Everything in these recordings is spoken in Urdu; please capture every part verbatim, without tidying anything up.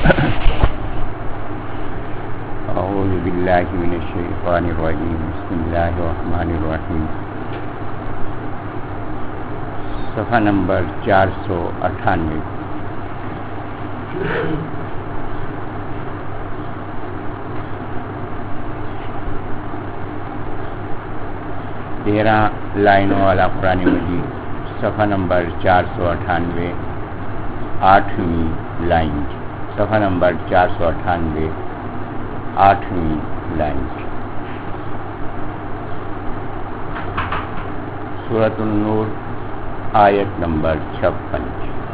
اعوذ باللہ من الشیطان الرجیم بسم اللہ الرحمن الرحیم صفحہ نمبر چار سو اٹھانوے. تیرہ لائنوں والا قرآن مجید، صفحہ نمبر چار سو اٹھانوے، آٹھویں لائن. صفحہ نمبر چار سو اٹھانوے، آٹھویں لائن. سورۃ النور، آیت نمبر چھپن.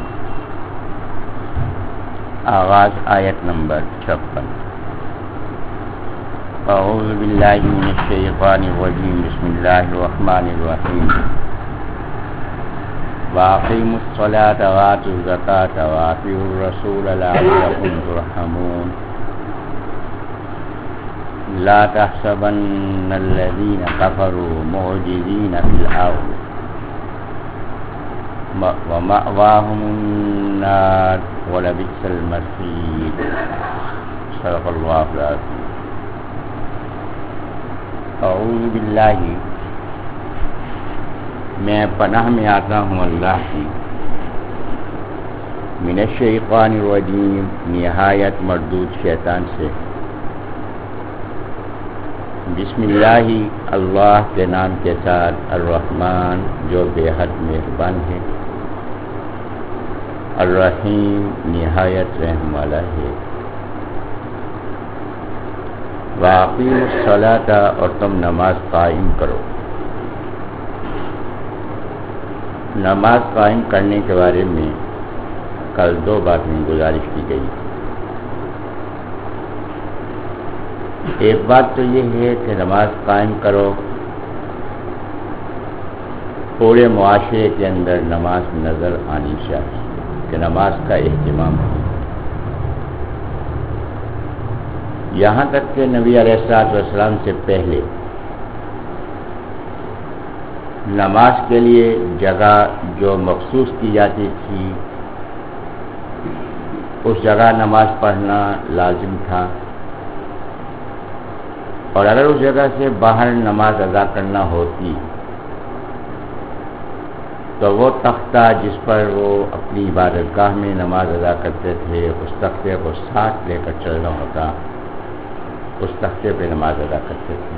آغاز آیت نمبر چھپن. اعوذ باللہ من الشیطان الرجیم بسم اللہ الرحمن الرحیم. وَأَقِيمُوا الصَّلَاةَ وَآتُوا الزَّكَاةَ وَأَطِيعُوا الرَّسُولَ لَعَلَّكُمْ تُرْحَمُونَ. لَا تَحْسَبَنَّ الَّذِينَ كَفَرُوا مُعْجِزِينَ فِي الْأَرْضِ وَمَأْوَاهُمُ النَّارُ وَلَبِئْسَ الْمَصِيرُ. صدق اللہ العظیم. اعوذ باللہ، میں پناہ میں آتا ہوں اللہ کی، من الشیطان الرجیم، نہایت مردود شیطان سے. بسم اللہ، اللہ کے نام کے ساتھ، الرحمن جو بے حد مہربان ہے، الرحیم نہایت رحم والا ہے. وَأَقِيمُوا الصَّلَاةَ، اور تم نماز قائم کرو. نماز قائم کرنے کے بارے میں کل دو باتیں گزارش کی گئی. ایک بات تو یہ ہے کہ نماز قائم کرو، پورے معاشرے کے اندر نماز نظر آنی چاہیے کہ نماز کا اہتمام ہو. یہاں تک کہ نبی علیہ الصلوۃ والسلام سے پہلے نماز کے لیے جگہ جو مخصوص کی جاتی تھی، اس جگہ نماز پڑھنا لازم تھا، اور اگر اس جگہ سے باہر نماز ادا کرنا ہوتی تو وہ تختہ جس پر وہ اپنی عبادت گاہ میں نماز ادا کرتے تھے، اس تختے کو ساتھ لے کر چلنا ہوتا، اس تختے پہ نماز ادا کرتے تھے.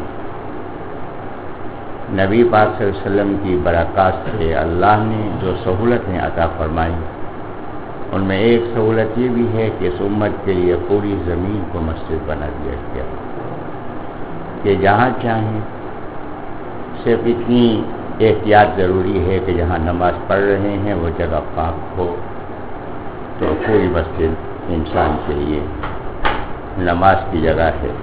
نبی پاک صلی اللہ علیہ وسلم کی برکات سے اللہ نے جو سہولتیں عطا فرمائیں، ان میں ایک سہولت یہ بھی ہے کہ اس امت کے لیے پوری زمین کو مسجد بنا دیا گیا کہ جہاں چاہیں، صرف اتنی احتیاط ضروری ہے کہ جہاں نماز پڑھ رہے ہیں وہ جگہ پاک ہو، تو پوری مسجد انسان کے لیے نماز کی جگہ ہے.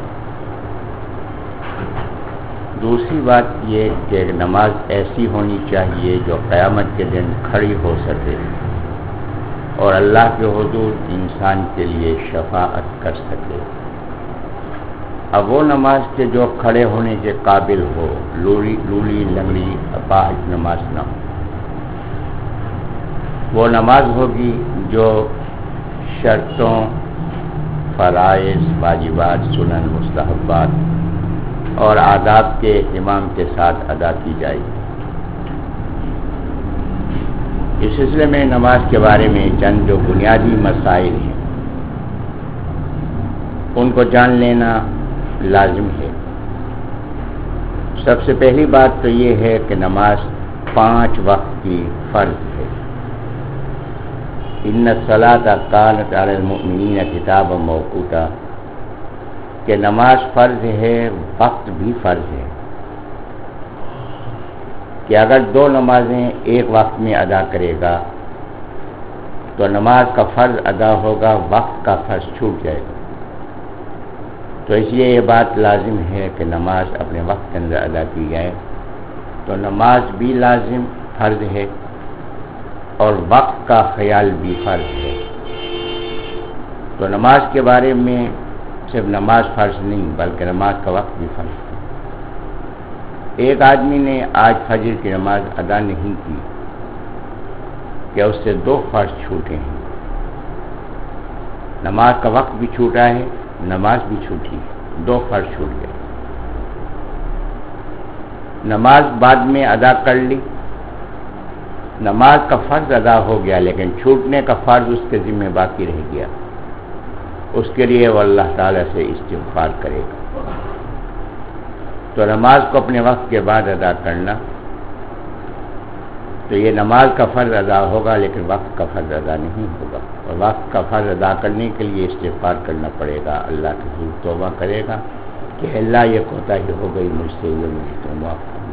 دوسری بات یہ کہ نماز ایسی ہونی چاہیے جو قیامت کے دن کھڑی ہو سکے اور اللہ کے حضور انسان کے لیے شفاعت کر سکے. اب وہ نماز کے جو کھڑے ہونے کے قابل ہو، لولی لولی لنگڑی اپاہج نماز نہ ہو. وہ نماز ہوگی جو شرطوں، فرائض، واجبات، سنن، مستحبات اور آداب کے اہتمام کے ساتھ ادا کی جائے. اس سلسلے میں نماز کے بارے میں چند جو بنیادی مسائل ہیں ان کو جان لینا لازم ہے. سب سے پہلی بات تو یہ ہے کہ نماز پانچ وقت کی فرض ہے. ان الصلاۃ کانت علی المؤمنین کتابا موقوتا، کہ نماز فرض ہے، وقت بھی فرض ہے. کہ اگر دو نمازیں ایک وقت میں ادا کرے گا تو نماز کا فرض ادا ہوگا، وقت کا فرض چھوٹ جائے گا. تو اس لیے یہ بات لازم ہے کہ نماز اپنے وقت کے اندر ادا کی جائے. تو نماز بھی لازم فرض ہے اور وقت کا خیال بھی فرض ہے. تو نماز کے بارے میں صرف نماز فرض نہیں بلکہ نماز کا وقت بھی فرض ہے. ایک آدمی نے آج فجر کی نماز ادا نہیں کی کہ اس سے دو فرض چھوٹے ہیں. نماز کا وقت بھی چھوٹا ہے، نماز بھی چھوٹی ہے، دو فرض چھوٹ گئے۔ نماز بعد میں ادا کر لی، نماز کا فرض ادا ہو گیا لیکن چھوٹنے کا فرض اس کے ذمہ باقی رہ گیا، اس کے لیے وہ اللہ تعالیٰ سے استغفار کرے گا۔ تو نماز کو اپنے وقت کے بعد ادا کرنا، تو یہ نماز کا فرض ادا ہوگا لیکن وقت کا فرض ادا نہیں ہوگا، اور وقت کا فرض ادا کرنے کے لیے استغفار کرنا پڑے گا، اللہ کے حضور توبہ کرے گا کہ اللہ یہ کوتاہی ہو گئی مجھ سے، یہ مجھ سے معاف کرنا۔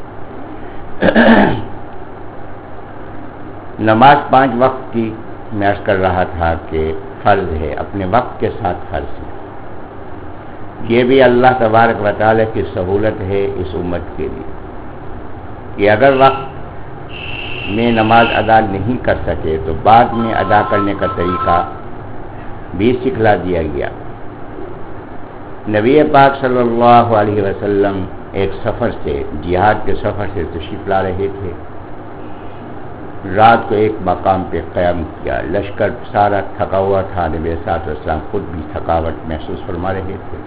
نماز پانچ وقت کی میں عرض کر رہا تھا کہ فرض ہے، اپنے وقت کے ساتھ فرض ہے۔ یہ بھی اللہ تبارک و تعالیٰ کی سہولت ہے اس امت کے لیے کہ اگر وقت میں نماز ادا نہیں کر سکے تو بعد میں ادا کرنے کا طریقہ بھی سکھلا دیا گیا۔ نبی پاک صلی اللہ علیہ وسلم ایک سفر سے، جہاد کے سفر سے تشریف لا رہے تھے، رات کو ایک مقام پہ قیام کیا، لشکر سارا تھکا ہوا تھا، نبی صلی اللہ علیہ وسلم خود بھی تھکاوٹ محسوس فرما رہے تھے۔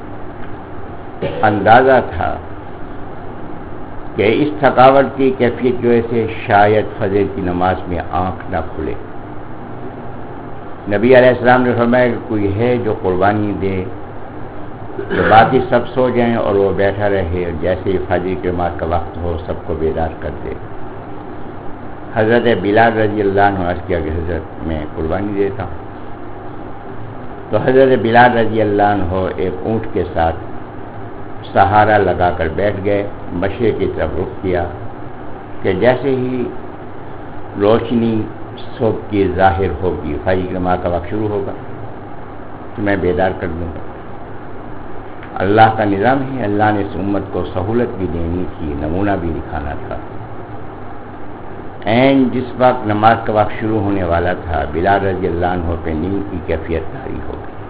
اندازہ تھا کہ اس تھکاوٹ کی کیفیت جو ہے شاید فجر کی نماز میں آنکھ نہ کھلے۔ نبی علیہ السلام نے فرمایا کہ کوئی ہے جو قربانی دے تو باقی سب سو جائیں اور وہ بیٹھا رہے، جیسے ہی فجر کی نماز کا وقت ہو سب کو بیدار کر دے۔ حضرت بلال رضی اللہ عنہ عرض کیا کہ حضرت میں قربانی دیتا ہوں۔ تو حضرت بلال رضی اللہ عنہ ایک اونٹ کے ساتھ سہارا لگا کر بیٹھ گئے، مشرق کی طرف رخ کیا کہ جیسے ہی روشنی صبح کی ظاہر ہوگی، فجر کی نماز کا وقت شروع ہوگا تو میں بیدار کر دوں گا۔ اللہ کا نظام ہے، اللہ نے اس امت کو سہولت بھی دینی تھی، نمونہ بھی دکھانا تھا۔ این جس وقت نماز کا وقت شروع ہونے والا تھا، بلال رضی اللہ عنہ پہ نیند کی کیفیت طاری ہو گئی۔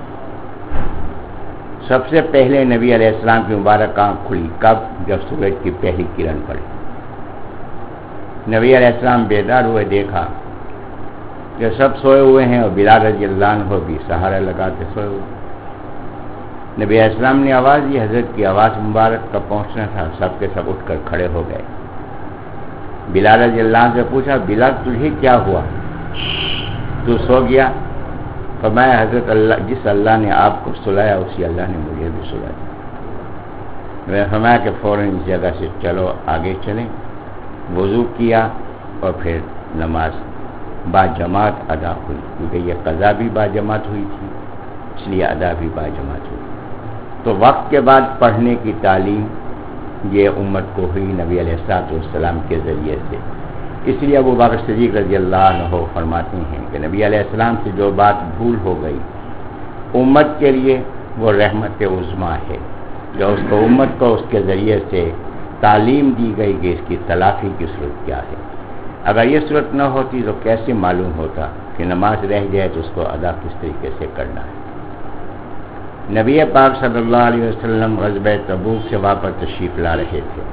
سب سے پہلے نبی علیہ السلام کی مبارک آنکھ کھلی، کب؟ جب سورج کی پہلی کرن پڑی۔ نبی علیہ السلام بیدار ہوئے، دیکھا کہ سب سوئے ہوئے ہیں اور بلال رضی اللہ عنہ بھی سہارا لگا کے سوئے ہوئے۔ نبی علیہ السلام نے آواز دی، حضرت کی آواز مبارک کا پہنچنا تھا، سب کے سب اٹھ کر کھڑے ہو گئے۔ بلال رضی اللہ عنہ سے پوچھا، بلال تجھے کیا ہوا، تو سو گیا؟ فرمایا حضرت اللہ جس اللہ نے آپ کو سلایا اسی اللہ نے مجھے بھی سلایا۔ میں فرمایا کہ فوراً اس جگہ سے چلو، آگے چلیں۔ وضو کیا اور پھر نماز با جماعت ادا ہوئی، کیونکہ یہ قضا بھی با جماعت ہوئی تھی، اس لیے ادا بھی با جماعت ہوئی۔ تو وقت کے بعد پڑھنے کی تعلیم یہ امت کو ہوئی نبی علیہ الصلوۃ والسلام کے ذریعے سے۔ اس لیے ابو بکر صدیق رضی اللہ عنہ فرماتے ہیں کہ نبی علیہ السلام سے جو بات بھول ہو گئی امت کے لیے وہ رحمت عظمیٰ ہے، جو اس کو امت کو اس کے ذریعے سے تعلیم دی گئی کہ اس کی تلافی کی صورت کیا ہے۔ اگر یہ صورت نہ ہوتی تو کیسے معلوم ہوتا کہ نماز رہ جائے تو اس کو ادا کس طریقے سے کرنا ہے۔ نبی پاک صلی اللہ علیہ وسلم غزوہ تبوک سے واپس تشریف لا رہے تھے۔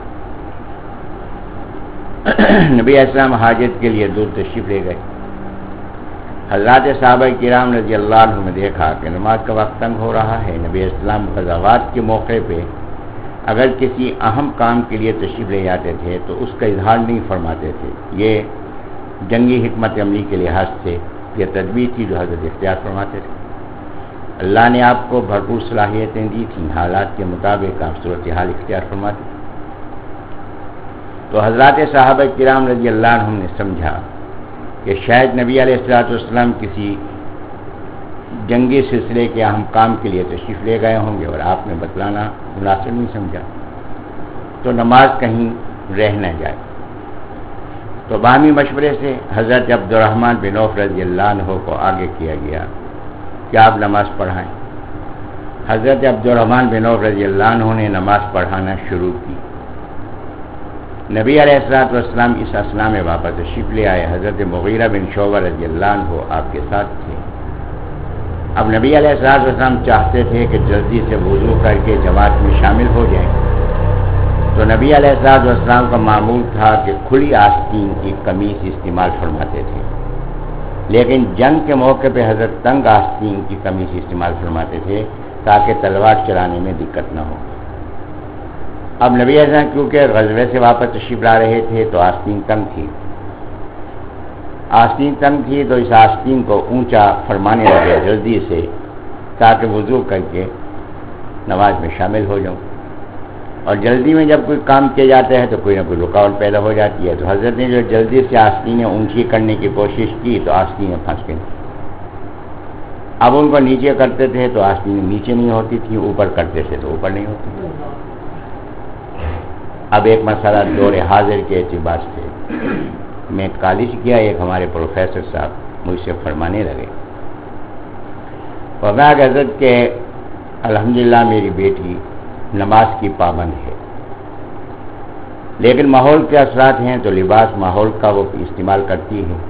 نبی اسلام حاجت کے لیے دور تشریف لے گئے۔ حضرات صحابہ کرام رضی اللہ عنہ نے دیکھا کہ نماز کا وقت تنگ ہو رہا ہے۔ نبی اسلام غزوات کے موقع پہ اگر کسی اہم کام کے لیے تشریف لے جاتے تھے تو اس کا اظہار نہیں فرماتے تھے، یہ جنگی حکمت عملی کے لحاظ سے یہ تدبیر تھی جو حضرت اختیار فرماتے تھے۔ اللہ نے آپ کو بھرپور صلاحیتیں دی تھیں، حالات کے مطابق آپ صورتحال اختیار فرماتے۔ تو حضرات صحابہ کرام رضی اللہ عنہم نے سمجھا کہ شاید نبی علیہ الصلوۃ والسلام کسی جنگی سلسلے کے اہم کام کے لیے تشریف لے گئے ہوں گے اور آپ نے بتلانا مناسب نہیں سمجھا، تو نماز کہیں رہ نہ جائے۔ تو باہمی مشورے سے حضرت عبدالرحمن بن عوف رضی اللہ عنہ کو آگے کیا گیا کہ آپ نماز پڑھائیں۔ حضرت عبدالرحمن بن عوف رضی اللہ عنہ نے نماز پڑھانا شروع کی۔ نبی علیہ الصلوۃ والسلام اس اثناء میں واپس تشریف لے آئے۔ حضرت مغیرہ بن شعبہ رضی اللہ عنہ آپ کے ساتھ تھے۔ اب نبی علیہ الصلوۃ والسلام چاہتے تھے کہ جلدی سے وضو کر کے جماعت میں شامل ہو جائیں، تو نبی علیہ الصلوۃ والسلام کا معمول تھا کہ کھلی آستین کی قمیص استعمال فرماتے تھے، لیکن جنگ کے موقع پہ حضرت تنگ آستین کی قمیص استعمال فرماتے تھے تاکہ تلوار چلانے میں دقت نہ ہو۔ اب نبی اعظم کیونکہ غزوے سے واپس تشریف لا رہے تھے تو آستین تنگ تھی آستین تنگ تھی تو اس آستین کو اونچا فرمانے لگے جلدی سے تاکہ وضو کر کے نماز میں شامل ہو جاؤں، اور جلدی میں جب کوئی کام کیا جاتا ہے تو کوئی نہ کوئی رکاوٹ پیدا ہو جاتی ہے، تو حضرت نے جو جلدی سے آستینیں اونچی کرنے کی کوشش کی تو آستینیں پھنس گئیں۔ اب ان کو نیچے کرتے تھے تو آستینیں نیچے نہیں ہوتی تھی، اوپر کرتے تھے تو اوپر نہیں ہوتی تھی۔ اب ایک مسئلہ دور حاضر کے اعتبار سے میں کالج کیا، ایک ہمارے پروفیسر صاحب مجھ سے فرمانے لگے، فرمایا کہ حضرت کہ الحمدللہ میری بیٹی نماز کی پابند ہے، لیکن ماحول کے اثرات ہیں تو لباس ماحول کا وہ استعمال کرتی ہے۔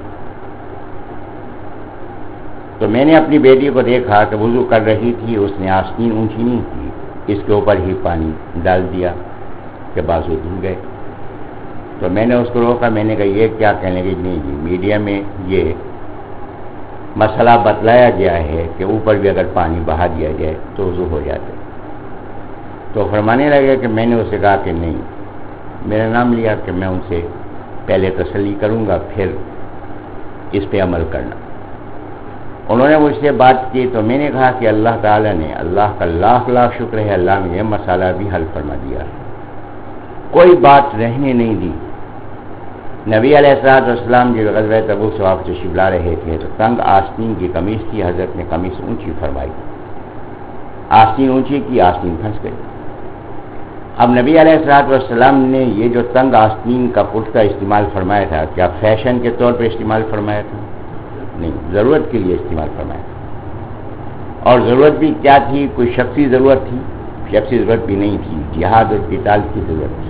تو میں نے اپنی بیٹی کو دیکھا کہ وضو کر رہی تھی، اس نے آستین اونچی نہیں کی، اس کے اوپر ہی پانی ڈال دیا کہ بازو دھل گئے۔ تو میں نے اس کو روکا، میں نے کہا یہ کیا کہنے لگی؟ نہیں جی میڈیا میں یہ مسئلہ بتلایا گیا ہے کہ اوپر بھی اگر پانی بہا دیا جائے تو وضو ہو جاتا ہے۔ تو فرمانے لگے کہ میں نے اسے کہا کہ نہیں، میرا نام لیا کہ میں ان سے پہلے تسلی کروں گا پھر اس پہ عمل کرنا۔ انہوں نے مجھ سے بات کی تو میں نے کہا کہ اللہ تعالیٰ نے، اللہ کا لاکھ لاکھ شکر ہے، اللہ نے یہ مسئلہ بھی حل فرما دیا، کوئی بات رہنے نہیں دی۔ نبی علیہ الصلوۃ والسلام جب غزوہ تبوک سے واپس تشریف لا رہے تھے تو تنگ آستین کی قمیص تھی، حضرت نے قمیص اونچی فرمائی، آستین اونچی کی، آستین پھنس گئی۔ اب نبی علیہ الصلوۃ والسلام نے یہ جو تنگ آستین کا کرتا استعمال فرمایا تھا، کیا فیشن کے طور پہ استعمال فرمایا تھا؟ نہیں، ضرورت کے لیے استعمال فرمایا تھا۔ اور ضرورت بھی کیا تھی؟ کوئی شخصی ضرورت تھی؟ شخصی ضرورت بھی نہیں تھی، جہاد اور قتال کی ضرورت تھی۔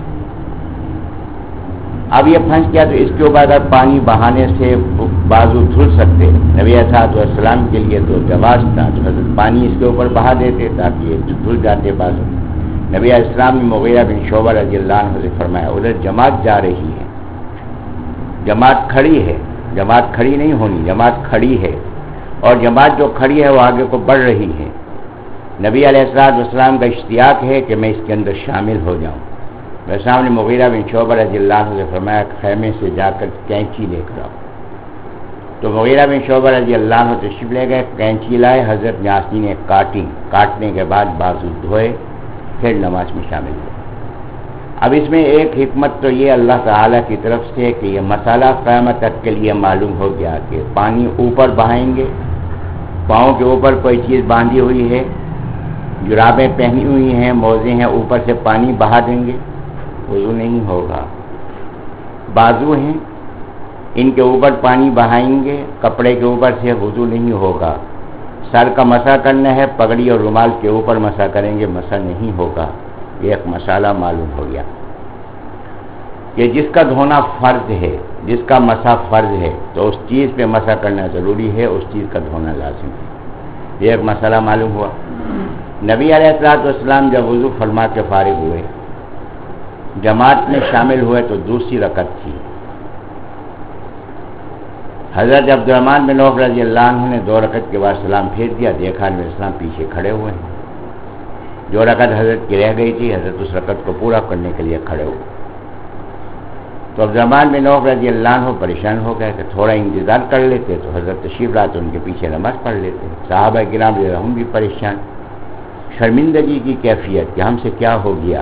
اب یہ پھنس گیا تو اس کے اوپر اگر پانی بہانے سے بازو دھل سکتے، نبی علیہ الصلوۃ والسلام کے لیے تو جواز تھا، تو حضرت پانی اس کے اوپر بہا دیتے تاکہ یہ دھل جاتے بازو۔ نبی علیہ السلام نے مغیرہ بن شعبہ رضی اللہ عنہ سے فرمایا ادھر جماعت جا رہی ہے، جماعت کھڑی ہے، جماعت کھڑی نہیں ہونی، جماعت کھڑی ہے، اور جماعت جو کھڑی ہے وہ آگے کو بڑھ رہی ہے۔ نبی علیہ الصلوۃ والسلام کا اشتیاق ہے کہ میں اس کے اندر شامل ہو جاؤں۔ میرے سامنے مغیرہ بن شعبہ رضی اللہ عنہ سے فرمایا خیمے سے جا کر کینچی لے کر آؤ۔ تو مغیرہ بن شعبہ رضی اللہ عنہ تشریف لے گئے، کینچی لائے، حضرت نے آستینیں کاٹی، کاٹنے کے بعد بازو دھوئے، پھر نماز میں شامل ہوئے۔ اب اس میں ایک حکمت تو یہ اللہ تعالیٰ کی طرف سے کہ یہ مسئلہ قیامت تک کے لیے معلوم ہو گیا کہ پانی اوپر بہائیں گے، پاؤں کے اوپر کوئی چیز باندھی ہوئی ہے، جرابیں پہنی ہوئی ہیں، موزے ہیں، اوپر سے پانی بہا دیں گے، وضو نہیں ہوگا۔ بازو ہیں، ان کے اوپر پانی بہائیں گے، کپڑے کے اوپر سے وضو نہیں ہوگا۔ سر کا مسح کرنا ہے، پگڑی اور رومال کے اوپر مسح کریں گے، مسح نہیں ہوگا۔ یہ ایک مسئلہ معلوم ہو گیا کہ جس کا دھونا فرض ہے، جس کا مسح فرض ہے تو اس چیز پہ مسح کرنا ضروری ہے، اس چیز کا دھونا لازم ہے۔ یہ ایک مسئلہ معلوم ہوا۔ نبی علیہ الصلوۃ والسلام جب وضو فرما کے فارغ ہوئے، جماعت میں شامل ہوئے تو دوسری رکعت تھی۔ حضرت عبدالرحمن بن عوف رضی اللہ عنہ نے دو رکعت کے بعد سلام پھیر دیا، دیکھا نبی اسلام پیچھے کھڑے ہوئے ہیں، جو رکعت حضرت کی رہ گئی تھی حضرت اس رکعت کو پورا کرنے کے لیے کھڑے ہوئے۔ تو عبدالرحمن بن عوف رضی اللہ عنہ پریشان ہو گئے کہ تھوڑا انتظار کر لیتے تو حضرت تشریف لاتے، ان کے پیچھے نماز پڑھ لیتے۔ صحابہ کرام رضی اللہ عنہم بھی پریشان، شرمندگی کی کیفیت کہ ہم سے کیا ہو گیا۔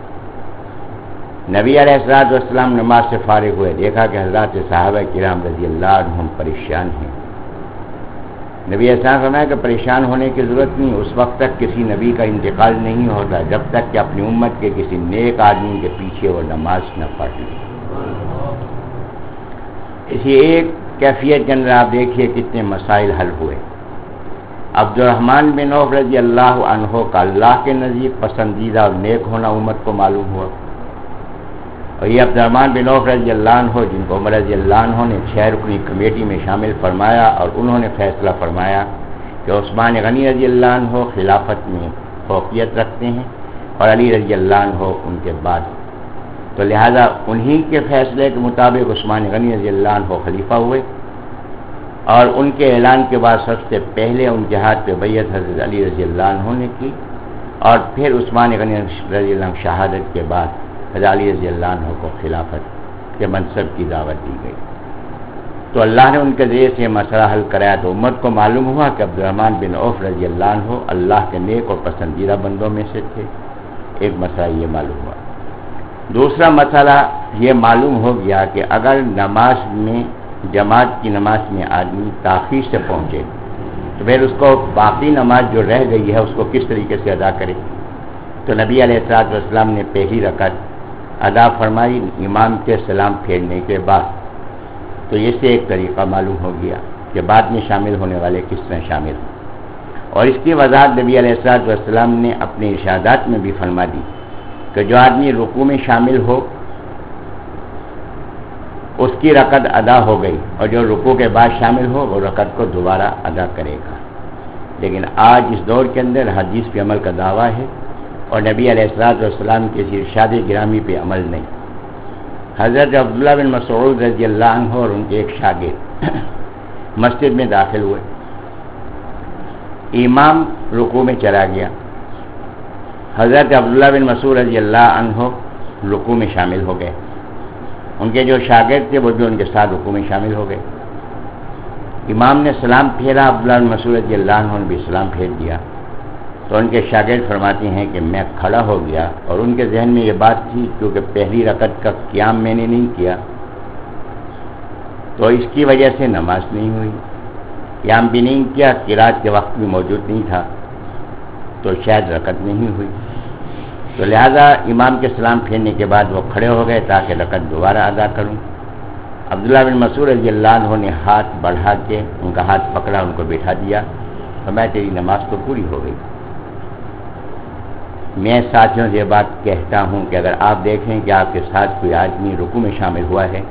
نبی علیہ الصلوۃ والسلام نماز سے فارغ ہوئے، دیکھا کہ حضرات صحابہ کرام رضی اللہ عنہم پریشان ہیں۔ نبی علیہ السلام فرمایا کہ پریشان ہونے کی ضرورت نہیں، اس وقت تک کسی نبی کا انتقال نہیں ہوتا جب تک کہ اپنی امت کے کسی نیک آدمی کے پیچھے وہ نماز نہ پڑھ لے۔ اسی ایک کیفیت کے اندر آپ دیکھیے کتنے مسائل حل ہوئے۔ عبدالرحمن بن عوف رضی اللہ عنہ کا اللہ کے نزدیک پسندیدہ اور نیک ہونا امت کو معلوم ہوا، اور یہ عبدالرحمن بن عوف رضی اللہ عنہ جن کو عمر رضی اللہ عنہ نے چھ رکنی کمیٹی میں شامل فرمایا اور انہوں نے فیصلہ فرمایا کہ عثمان غنی رضی اللہ عنہ خلافت میں فوقیت رکھتے ہیں اور علی رضی اللہ عنہ ان کے بعد، تو لہذا انہی کے فیصلے کے مطابق عثمان غنی رضی اللہ عنہ خلیفہ ہوئے۔ اور ان کے اعلان کے بعد سب سے پہلے ان کے ہاتھ پہ بیعت حضرت علی رضی اللہ عنہ نے کی، اور پھر عثمان غنی رضی اللہ عنہ شہادت کے بعد حضرت علی رضی اللہ عنہ کو خلافت کے منصب کی دعوت دی گئی۔ تو اللہ نے ان کے ذریعے سے مسئلہ حل کرایا، تو امت کو معلوم ہوا کہ عبد الرحمن بن عوف رضی اللہ عنہ اللہ کے نیک اور پسندیدہ بندوں میں سے تھے۔ ایک مسئلہ یہ معلوم ہوا۔ دوسرا مسئلہ یہ معلوم ہو گیا کہ اگر نماز میں جماعت کی نماز میں آدمی تاخیر سے پہنچے تو پھر اس کو باقی نماز جو رہ گئی ہے اس کو کس طریقے سے ادا کرے؟ تو نبی علیہ الصلوۃ والسلام نے پہلی رکعت ادا فرمائی امام کے سلام پھیرنے کے بعد۔ تو اس سے ایک طریقہ معلوم ہو گیا کہ بعد میں شامل ہونے والے کس طرح شامل ہوں، اور اس کی وضاحت نبی علیہ الصلوۃ والسلام نے اپنے ارشادات میں بھی فرما دی کہ جو آدمی رکوع میں شامل ہو اس کی رکعت ادا ہو گئی، اور جو رکوع کے بعد شامل ہو وہ رکعت کو دوبارہ ادا کرے گا۔ لیکن آج اس دور کے اندر حدیث پہ عمل کا دعویٰ ہے اور نبی علیہ الصلوۃ والسلام کے ارشاد گرامی پہ عمل نہیں۔ حضرت عبداللہ بن مسعود رضی اللہ عنہ اور ان کے ایک شاگرد مسجد میں داخل ہوئے، امام رکوع میں چلا گیا، حضرت عبداللہ بن مسعود رضی اللہ عنہ رکوع میں شامل ہو گئے، ان کے جو شاگرد تھے وہ بھی ان کے ساتھ رکوع میں شامل ہو گئے۔ امام نے سلام پھیرا، عبداللہ بن مسعود رضی اللہ عنہ نے بھی سلام پھیر دیا، تو ان کے شاگرد فرماتے ہیں کہ میں کھڑا ہو گیا، اور ان کے ذہن میں یہ بات تھی کیونکہ پہلی رکعت کا قیام میں نے نہیں کیا تو اس کی وجہ سے نماز نہیں ہوئی، قیام بھی نہیں کیا، قرات کے وقت بھی موجود نہیں تھا تو شاید رکعت نہیں ہوئی۔ تو لہذا امام کے سلام پھیرنے کے بعد وہ کھڑے ہو گئے تاکہ رکعت دوبارہ ادا کروں۔ عبداللہ بن مسعود رضی اللہ عنہ نے ہاتھ بڑھا کے ان کا ہاتھ پکڑا، ان کو بٹھا دیا، تو میں تیری نماز تو پوری ہو گئی۔ میں ساتھیوں سے یہ بات کہتا ہوں کہ اگر آپ دیکھیں کہ آپ کے ساتھ کوئی آدمی رکوع میں شامل ہوا ہے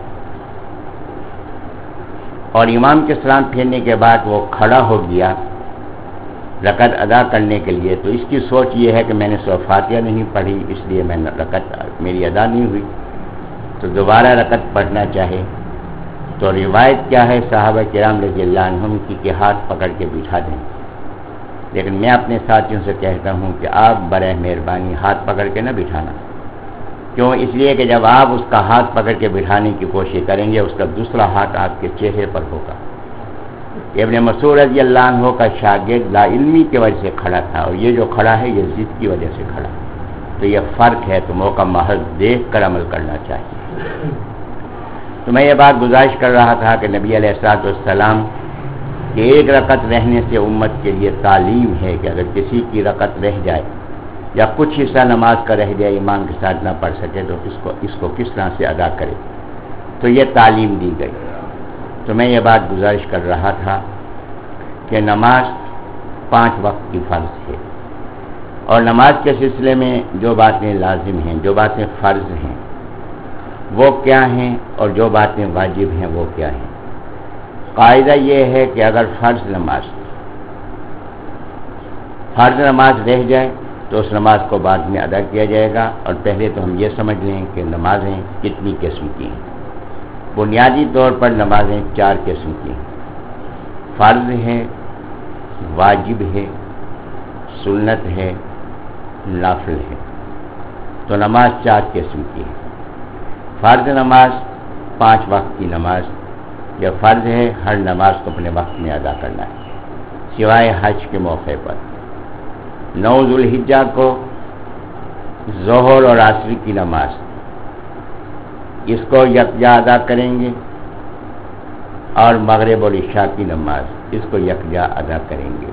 اور امام کے سلام پھیرنے کے بعد وہ کھڑا ہو گیا رکعت ادا کرنے کے لیے، تو اس کی سوچ یہ ہے کہ میں نے سورۃ فاتحہ نہیں پڑھی اس لیے میں رکعت میری ادا نہیں ہوئی، تو دوبارہ رکعت پڑھنا چاہے تو روایت کیا ہے صحابہ کرام رضی اللہ عنہم کی کہ ہاتھ پکڑ کے بٹھا دیں۔ لیکن میں اپنے ساتھیوں سے کہتا ہوں کہ آپ برائے مہربانی ہاتھ پکڑ کے نہ بٹھانا، کیوں؟ اس لیے کہ جب آپ اس کا ہاتھ پکڑ کے بٹھانے کی کوشش کریں گے اس کا دوسرا ہاتھ آپ کے چہرے پر ہوگا۔ ابن مسعود رضی اللہ عنہ کا شاگرد لا علمی کی وجہ سے کھڑا تھا، اور یہ جو کھڑا ہے یہ ضد کی وجہ سے کھڑا، تو یہ فرق ہے، تو موقع محض دیکھ کر عمل کرنا چاہیے۔ تو میں یہ بات گزارش کر رہا تھا کہ نبی علیہ الصلوۃ والسلام کہ ایک رکعت رہنے سے امت کے لیے تعلیم ہے کہ اگر کسی کی رکعت رہ جائے یا کچھ حصہ نماز کا رہ جائے امام کے ساتھ نہ پڑھ سکے تو اس کو اس کو کس طرح سے ادا کرے، تو یہ تعلیم دی گئی۔ تو میں یہ بات گزارش کر رہا تھا کہ نماز پانچ وقت کی فرض ہے، اور نماز کے سلسلے میں جو باتیں لازم ہیں، جو باتیں فرض ہیں وہ کیا ہیں، اور جو باتیں واجب ہیں وہ کیا ہیں۔ قاعدہ یہ ہے کہ اگر فرض نماز فرض نماز رہ جائے تو اس نماز کو بعد میں ادا کیا جائے گا، اور پہلے تو ہم یہ سمجھ لیں کہ نمازیں کتنی قسم کی ہیں۔ بنیادی طور پر نمازیں چار قسم کی ہیں، فرض ہے، واجب ہے، سنت ہے، نافل ہے۔ تو نماز چار قسم کی ہے۔ فرض نماز پانچ وقت کی نماز، یہ فرض ہے، ہر نماز کو اپنے وقت میں ادا کرنا ہے سوائے حج کے موقع پر۔ نو ذوالحجہ کو ظہر اور عصر کی نماز اس کو یکجا ادا کریں گے، اور مغرب اور عشاء کی نماز اس کو یکجا ادا کریں گے۔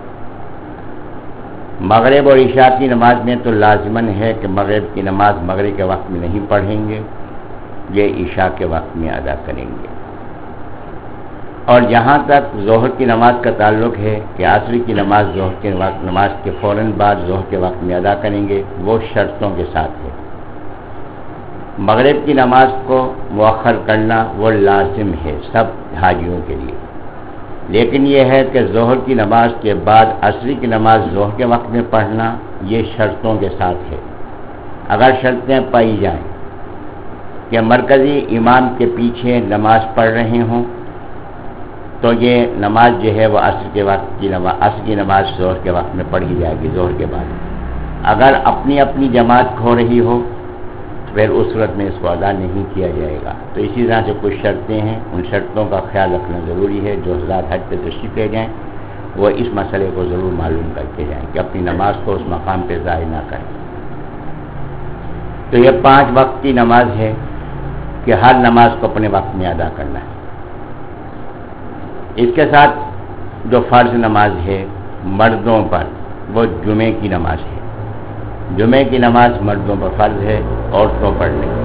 مغرب اور عشاء کی نماز میں تو لازماً ہے کہ مغرب کی نماز مغرب کے وقت میں نہیں پڑھیں گے، یہ عشاء کے وقت میں ادا کریں گے۔ اور جہاں تک ظہر کی نماز کا تعلق ہے کہ عصر کی نماز ظہر کے وقت نماز کے فوراً بعد ظہر کے وقت میں ادا کریں گے، وہ شرطوں کے ساتھ ہے۔ مغرب کی نماز کو مؤخر کرنا وہ لازم ہے سب حاجیوں کے لیے، لیکن یہ ہے کہ ظہر کی نماز کے بعد عصر کی نماز ظہر کے وقت میں پڑھنا یہ شرطوں کے ساتھ ہے۔ اگر شرطیں پائی جائیں کہ مرکزی امام کے پیچھے نماز پڑھ رہے ہوں تو یہ نماز جو ہے وہ عصر کے وقت کی نماز عصر کی نماز ظہر کے وقت میں پڑھی جائے گی، ظہر کے بعد۔ اگر اپنی اپنی جماعت کھو رہی ہو پھر اس صورت میں اس کو ادا نہیں کیا جائے گا۔ تو اسی طرح سے کچھ شرطیں ہیں، ان شرطوں کا خیال رکھنا ضروری ہے۔ جو حضرات حج پہ تشریف لے جائیں وہ اس مسئلے کو ضرور معلوم کر کے جائیں کہ اپنی نماز کو اس مقام پہ ضائع نہ کریں۔ تو یہ پانچ وقت کی نماز ہے کہ ہر نماز کو اپنے وقت میں ادا کرنا ہے۔ اس کے ساتھ جو فرض نماز ہے مردوں پر وہ جمعے کی نماز ہے۔ جمعے کی نماز مردوں پر فرض ہے، عورتوں پر نہیں۔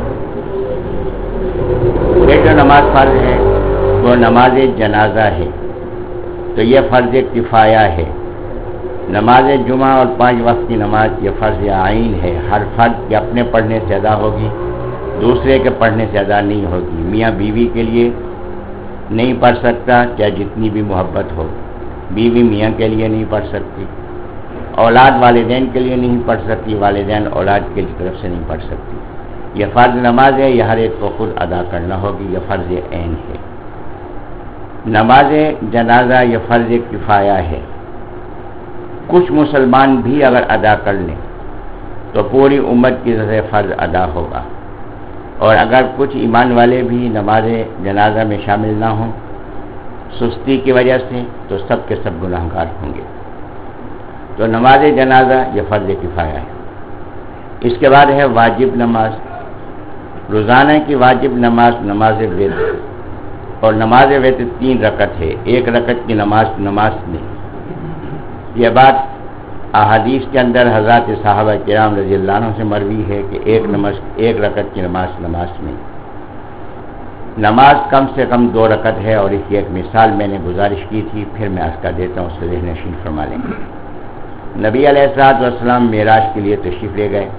یہ جو نماز فرض ہے وہ نماز جنازہ ہے، تو یہ فرض کفایہ ہے۔ نماز جمعہ اور پانچ وقت کی نماز یہ فرض عین ہے، ہر فرد کے اپنے پڑھنے سے ادا ہوگی، دوسرے کے پڑھنے سے ادا نہیں ہوگی۔ میاں بیوی کے لیے نہیں پڑھ سکتا چاہے جتنی بھی محبت ہو، بیوی میاں کے لیے نہیں پڑھ سکتی، اولاد والدین کے لیے نہیں پڑھ سکتی، والدین اولاد کی طرف سے نہیں پڑھ سکتی۔ یہ فرض نماز ہے، یہ ہر ایک کو خود ادا کرنا ہوگی، یہ فرض عین ہے۔ نماز جنازہ یہ فرض کفایہ ہے، کچھ مسلمان بھی اگر ادا کر لیں تو پوری امت کی طرح فرض ادا ہوگا، اور اگر کچھ ایمان والے بھی نماز جنازہ میں شامل نہ ہوں سستی کی وجہ سے تو سب کے سب گناہگار ہوں گے۔ تو نماز جنازہ یہ فرض کفایہ ہے۔ اس کے بعد ہے واجب نماز۔ روزانہ کی واجب نماز نماز وتر، اور نماز وتر تین رکعت ہے، ایک رکعت کی نماز نماز نہیں۔ یہ بات احادیث کے اندر حضرات صحابہ کرام رضی اللہ عنہ سے مروی ہے کہ ایک نماز ایک رکعت کی نماز نماز نہیں۔ نماز کم سے کم دو رکعت ہے، اور اس کی ایک مثال میں نے گزارش کی تھی، پھر میں اس کا دیتا ہوں، اس سے ذہن نشین فرما لیں گے۔ نبی علیہ الصلوۃ والسلام معراج کے لیے تشریف لے گئے۔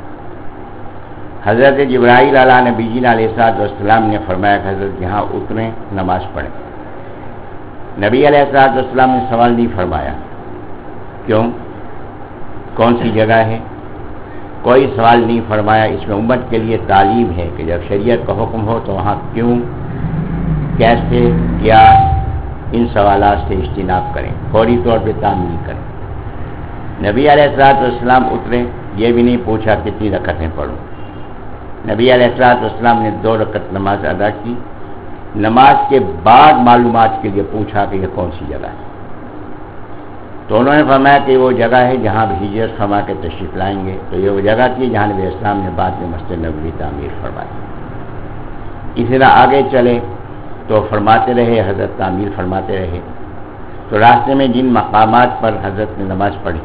حضرت جبرائیل علیہ نبی جی علیہ الصلوۃ والسلام نے فرمایا کہ حضرت یہاں اتریں، نماز پڑھیں۔ نبی علیہ الصلوۃ والسلام نے سوال نہیں فرمایا، کیوں؟ کون سی جگہ ہے؟ کوئی سوال نہیں فرمایا۔ اس میں امت کے لیے تعلیم ہے کہ جب شریعت کا حکم ہو تو وہاں کیوں، کیسے، کیا، ان سوالات سے اجتناب کریں، فوری طور پہ تعمیل کریں۔ نبی علیہ الصلوۃ والسلام اترے، یہ بھی نہیں پوچھا کتنی رکعتیں پڑھوں۔ نبی علیہ الصلوۃ والسلام نے دو رکعت نماز ادا کی۔ نماز کے بعد معلومات کے لیے پوچھا کہ یہ کون سی جگہ ہے، تو انہوں نے فرمایا کہ وہ جگہ ہے جہاں ہجرت فرما کے تشریف لائیں گے، تو یہ وہ جگہ تھی جہاں نبی اسلام نے بعد میں مسجد نبوی تعمیر فرمائی۔ اسی طرح آگے چلے تو فرماتے رہے، حضرت تعمیر فرماتے رہے۔ تو راستے میں جن مقامات پر حضرت نے نماز پڑھی،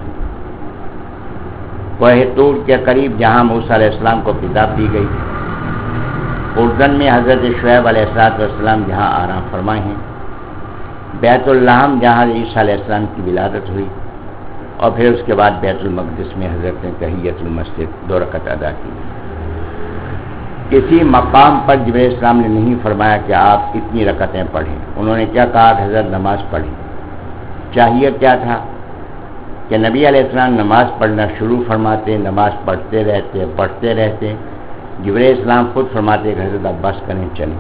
کوہ طور کے قریب جہاں موسیٰ علیہ السلام کو کتاب دی گئی، اردن میں حضرت شعیب علیہ السلام جہاں آرام فرمائے ہیں، بیت اللحم جہاں عیسیٰ علیہ السلام کی ولادت ہوئی، اور پھر اس کے بعد بیت المقدس میں حضرت نے تحیۃ المسجد دو رکعت ادا کی۔ کسی مقام پر جبرائیل السلام نے نہیں فرمایا کہ آپ اتنی رکعتیں پڑھیں، انہوں نے کیا کہا کہ حضرت نماز پڑھیں۔ چاہیے کیا تھا کہ نبی علیہ السلام نماز پڑھنا شروع فرماتے، نماز پڑھتے رہتے پڑھتے رہتے جبرائیل السلام خود فرماتے کہ حضرت اب بس کریں، چلیں۔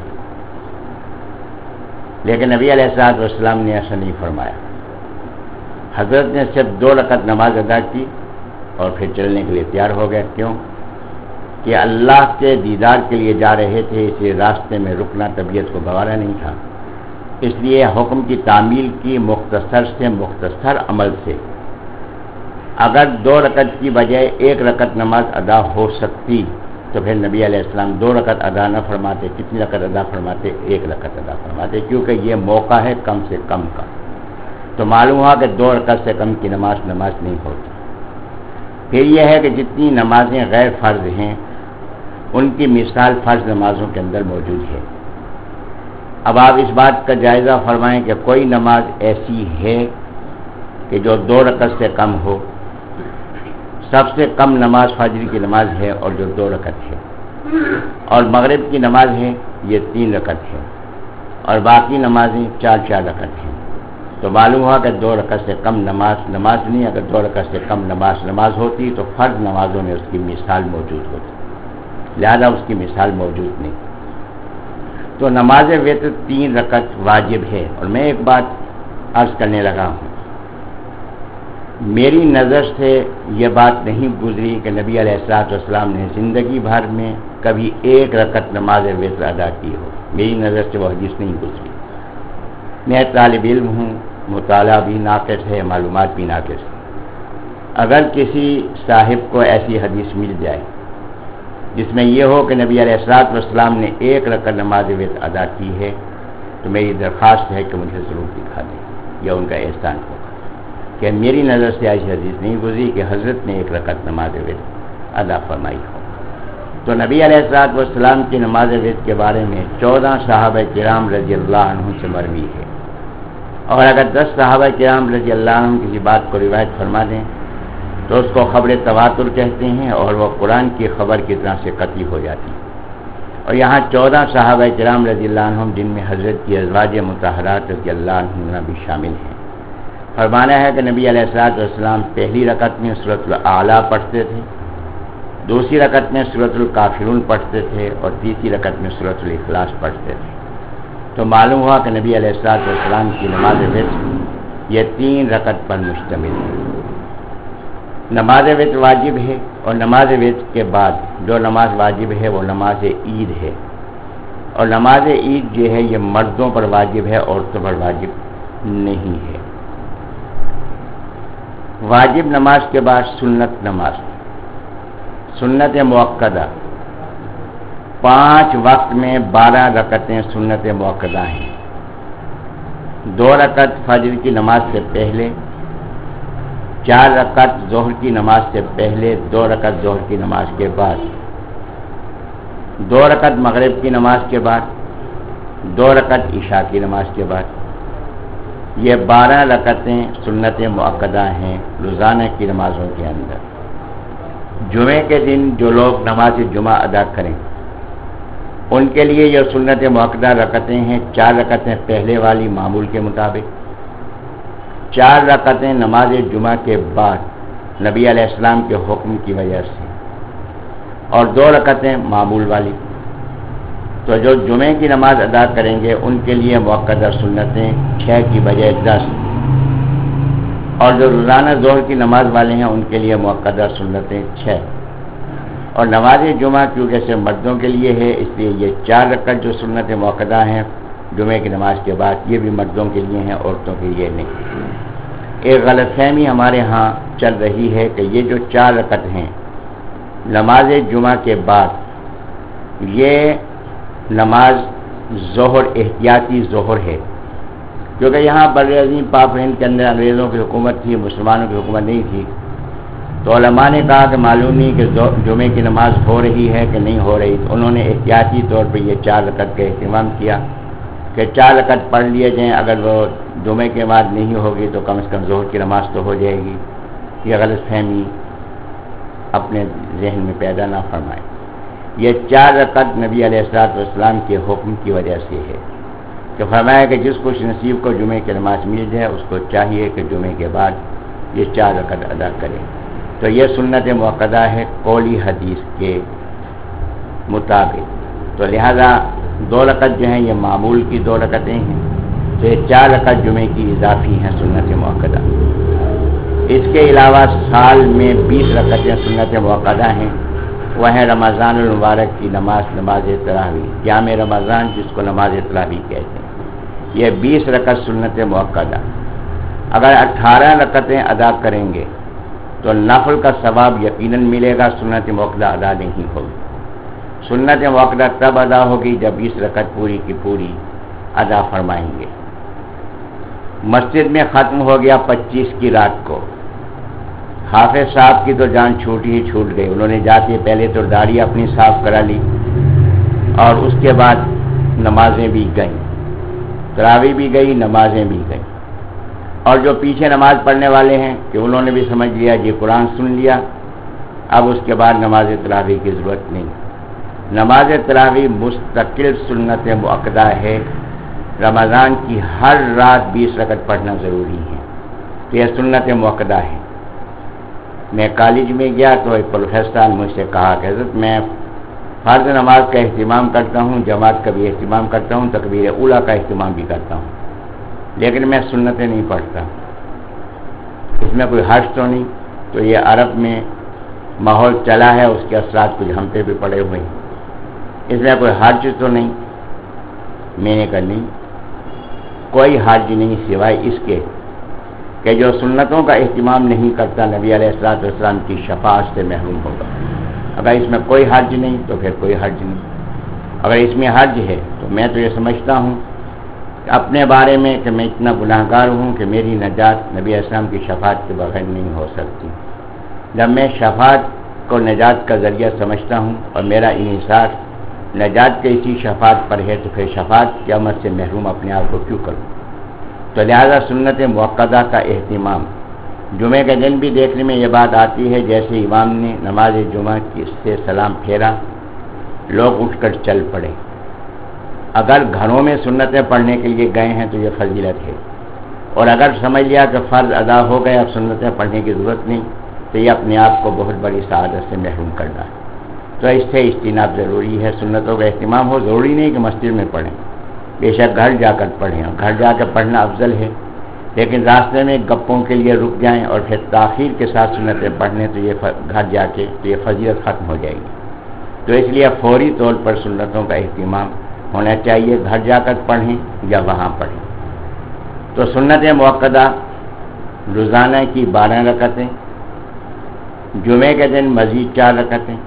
لیکن نبی علیہ الصلوۃ والسلام نے ایسا نہیں فرمایا۔ حضرت نے صرف دو رکعت نماز ادا کی اور پھر چلنے کے لیے تیار ہو گئے۔ کیوں؟ کہ اللہ کے دیدار کے لیے جا رہے تھے، اس لیے راستے میں رکنا طبیعت کو گوارا نہیں تھا، اس لیے حکم کی تعمیل کی مختصر سے مختصر عمل سے۔ اگر دو رکعت کی بجائے ایک رکعت نماز ادا ہو سکتی تو پھر نبی علیہ السلام دو رکعت ادا نہ فرماتے، کتنی رکعت ادا فرماتے؟ ایک رکعت ادا فرماتے، کیونکہ یہ موقع ہے کم سے کم کا۔ تو معلوم ہوا کہ دو رکعت سے کم کی نماز نماز نہیں ہوتی۔ پھر یہ ہے کہ جتنی نمازیں غیر فرض ہیں ان کی مثال فرض نمازوں کے اندر موجود ہے۔ اب آپ اس بات کا جائزہ فرمائیں کہ کوئی نماز ایسی ہے کہ جو دو رکعت سے کم ہو؟ سب سے کم نماز فجر کی نماز ہے اور جو دو رکعت ہے، اور مغرب کی نماز ہے یہ تین رکعت ہے، اور باقی نمازیں چار چار رکعت ہیں۔ تو معلوم ہوا کہ دو رکعت سے کم نماز نماز نہیں۔ اگر دو رکعت سے کم نماز نماز ہوتی تو فرض نمازوں میں اس کی مثال موجود ہوتی، لہذا اس کی مثال موجود نہیں۔ تو نماز وتر تین رکعت واجب ہے. اور میں ایک بات عرض کرنے لگا ہوں، میری نظر سے یہ بات نہیں گزری کہ نبی علیہ الصلوۃ والسلام نے زندگی بھر میں کبھی ایک رکعت نماز وتر ادا کی ہو. میری نظر سے وہ حدیث نہیں گزری. میں طالب علم ہوں، مطالعہ بھی ناقص ہے، معلومات بھی ناقص ہے. اگر کسی صاحب کو ایسی حدیث مل جائے جس میں یہ ہو کہ نبی علیہ الصلوۃ والسلام نے ایک رکعت نماز وتر ادا کی ہے تو میری درخواست ہے کہ مجھے ضرور دکھا دیں، یا ان کا احسان ہوگا کہ میری نظر سے ایسی حدیث نہیں گزری کہ حضرت نے ایک رکعت نماز وتر ادا فرمائی ہو. تو نبی علیہ الصلوۃ والسلام کی نماز وتر کے بارے میں چودہ صحابہ کرام رضی اللہ عنہ سے مروی ہے. اور اگر دس صحابہ کرام رضی اللہ عنہ کسی بات کو روایت فرما دیں تو اس کو خبر تواتر کہتے ہیں، اور وہ قرآن کی خبر کی طرح سے قطعی ہو جاتی ہے. اور یہاں چودہ صحابہ کرام رضی اللہ عنہ جن میں حضرت کی ازواج مطہرات رضی اللہ عنہ بھی شامل ہیں، فرمانا ہے کہ نبی علیہ الصلوۃ والسلام پہلی رکعت میں سورۃ الاعلیٰ پڑھتے تھے، دوسری رکعت میں سورۃ الکافرون پڑھتے تھے، اور تیسری رکعت میں سورۃ الاخلاص پڑھتے تھے. تو معلوم ہوا کہ نبی علیہ الصلوۃ والسلام کی نماز وتر یہ تین رکعت پر مشتمل ہے. نماز وتر واجب ہے، اور نماز وتر کے بعد جو نماز واجب ہے وہ نماز عید ہے. اور نماز عید جو ہے یہ مردوں پر واجب ہے، عورتوں پر واجب نہیں ہے. واجب نماز کے بعد سنت نماز، سنت موقدہ، پانچ وقت میں بارہ رکعتیں سنت موقدہ ہیں. دو رکعت فجر کی نماز سے پہلے، چار رکعت ظہر کی نماز سے پہلے، دو رکعت ظہر کی نماز کے بعد، دو رکعت مغرب کی نماز کے بعد، دو رکعت عشاء کی نماز کے بعد. یہ بارہ رکعتیں سنت مؤکدہ ہیں روزانہ کی نمازوں کے اندر. جمعے کے دن جو لوگ نماز جمعہ ادا کریں ان کے لیے یہ سنت مؤکدہ رکعتیں ہیں. چار رکعتیں پہلے والی معمول کے مطابق، چار رکعتیں نماز جمعہ کے بعد نبی علیہ السلام کے حکم کی وجہ سے، اور دو رکعتیں معمول والی. تو جو جمعے کی نماز ادا کریں گے ان کے لیے مؤکدہ سنتیں چھ کی بجائے دس، اور جو روزانہ ظہر کی نماز والے ہیں ان کے لیے مؤکدہ سنتیں چھ. اور نماز جمعہ کیونکہ صرف مردوں کے لیے ہے اس لیے یہ چار رکعت جو سنت مؤکدہ ہیں جمعے کی نماز کے بعد یہ بھی مردوں کے لیے ہیں، عورتوں کے لیے نہیں. ایک غلط فہمی ہمارے ہاں چل رہی ہے کہ یہ جو چار رکعت ہیں نماز جمعہ کے بعد یہ نماز ظہر احتیاطی ظہر ہے، کیونکہ یہاں برعظیم پاک ہند کے اندر انگریزوں کی حکومت تھی، مسلمانوں کی حکومت نہیں تھی. تو علماء نے کہا کہ معلوم نہیں کہ جمعے کی نماز ہو رہی ہے کہ نہیں ہو رہی، تو انہوں نے احتیاطی طور پر یہ چار رکعت کا اہتمام کیا کہ چار رکعت پڑھ لیے جائیں. اگر وہ جمعے کے بعد نہیں ہوگی تو کم از کم ظہر کی نماز تو ہو جائے گی. یہ غلط فہمی اپنے ذہن میں پیدا نہ فرمائیں. یہ چار رکعت نبی علیہ الصلوۃ والسلام کے حکم کی وجہ سے ہے کہ فرمایا کہ جس خوش نصیب کو جمعے کی نماز مل جائے اس کو چاہیے کہ جمعے کے بعد یہ چار رکعت ادا کرے. تو یہ سنت مؤکدہ ہے قولی حدیث کے مطابق. تو لہذا دو رکعت جو ہیں یہ معمول کی دو رکعتیں ہیں، تو یہ چار رکعت جمعے کی اضافی ہیں سنت مؤکدہ. اس کے علاوہ سال میں بیس رکعتیں سنت مؤکدہ ہیں، وہ ہیں رمضان المبارک کی نماز، نماز تراویح، قیام رمضان جس کو نماز تراویح کہتے ہیں. یہ بیس رکعت سنت مؤکدہ. اگر اٹھارہ رکعتیں ادا کریں گے تو نفل کا ثواب یقیناً ملے گا، سنت مؤکدہ ادا نہیں ہوگی. سنت مؤکدہ تب ادا ہوگی جب بیس رکعت پوری کی پوری ادا فرمائیں گے. مسجد میں ختم ہو گیا پچیس کی رات کو، حافظ صاحب کی تو جان چھوٹی ہی چھوٹ گئی. انہوں نے جاتے پہلے تو داڑھی اپنی صاف کرا لی اور اس کے بعد نمازیں بھی گئیں، تراویح بھی گئی، نمازیں بھی گئیں. اور جو پیچھے نماز پڑھنے والے ہیں کہ انہوں نے بھی سمجھ لیا یہ قرآن سن لیا، اب اس کے بعد نماز تراویح کی ضرورت نہیں. نماز تراویح مستقل سنت مؤکدہ ہے. رمضان کی ہر رات بیس رکعت پڑھنا ضروری ہے، تو یہ سنت مؤکدہ ہے. میں کالج میں گیا تو ایک پروفیسر نے مجھ سے کہا کہ حضرت میں فرض نماز کا اہتمام کرتا ہوں، جماعت کا بھی اہتمام کرتا ہوں، تکبیر اولیٰ کا اہتمام بھی کرتا ہوں، لیکن میں سنتیں نہیں پڑھتا۔ اس میں کوئی حرج تو نہیں؟ تو یہ عرب میں ماحول چلا ہے، اس کے اثرات کچھ ہم پہ بھی پڑے ہوئے ہیں۔ اس میں کوئی حرج تو نہیں؟ میں نے کہا نہیں، کوئی حرج نہیں سوائے اس کے کہ جو سنتوں کا اہتمام نہیں کرتا نبی علیہ الصلوۃ والسلام کی شفاعت سے محروم ہوگا۔ اگر اس میں کوئی حرج نہیں تو پھر کوئی حرج نہیں۔ اگر اس میں حرج ہے تو میں تو یہ سمجھتا ہوں کہ اپنے بارے میں کہ میں اتنا گناہ گار ہوں کہ میری نجات نبی علیہ السلام کی شفاعت کے بغیر نہیں ہو سکتی۔ جب میں شفاعت کو نجات کا ذریعہ سمجھتا ہوں اور میرا انحصار نجات کے اسی شفاعت پر ہے، تو پھر شفاعت کی عمل سے محروم اپنے آپ کو کیوں کروں؟ تو لہذا سنت موقدہ کا اہتمام جمعے کے دن بھی دیکھنے میں یہ بات آتی ہے، جیسے امام نے نماز جمعہ کی سے سلام پھیرا، لوگ اٹھ کر چل پڑے۔ اگر گھروں میں سنتیں پڑھنے کے لیے گئے ہیں تو یہ فضیلت ہے، اور اگر سمجھ لیا کہ فرض ادا ہو گئے، اب سنتیں پڑھنے کی ضرورت نہیں، تو یہ اپنے آپ کو بہت بڑی سعادت سے محروم کرنا ہے۔ تو اس سے اجتناب ضروری ہے، سنتوں کا اہتمام ہو۔ ضروری نہیں کہ مسجد میں پڑھیں، بے شک گھر جا کر پڑھیں، اور گھر جا کر پڑھنا افضل ہے، لیکن راستے میں گپوں کے لیے رک جائیں اور پھر تاخیر کے ساتھ سنتیں پڑھنے تو یہ گھر جا کے تو یہ فضیلت ختم ہو جائے گی۔ تو اس لیے فوری طور پر سنتوں کا اہتمام ہونا چاہیے، گھر جا کر پڑھیں یا وہاں پڑھیں۔ تو سنت موقدہ روزانہ کی بارہ رکعتیں، جمعے کے دن مزید چار رکعتیں،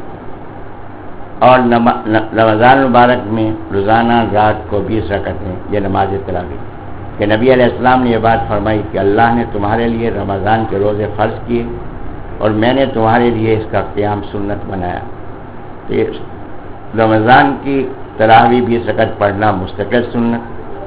اور رمضان مبارک میں روزانہ رات کو بیس رکعتیں، یہ نماز تراویح کہ نبی علیہ السلام نے یہ بات فرمائی کہ اللہ نے تمہارے لیے رمضان کے روزے فرض کیے اور میں نے تمہارے لیے اس کا قیام سنت بنایا۔ تو یہ رمضان کی تراویح بیس رکعت پڑھنا مستقل سنت،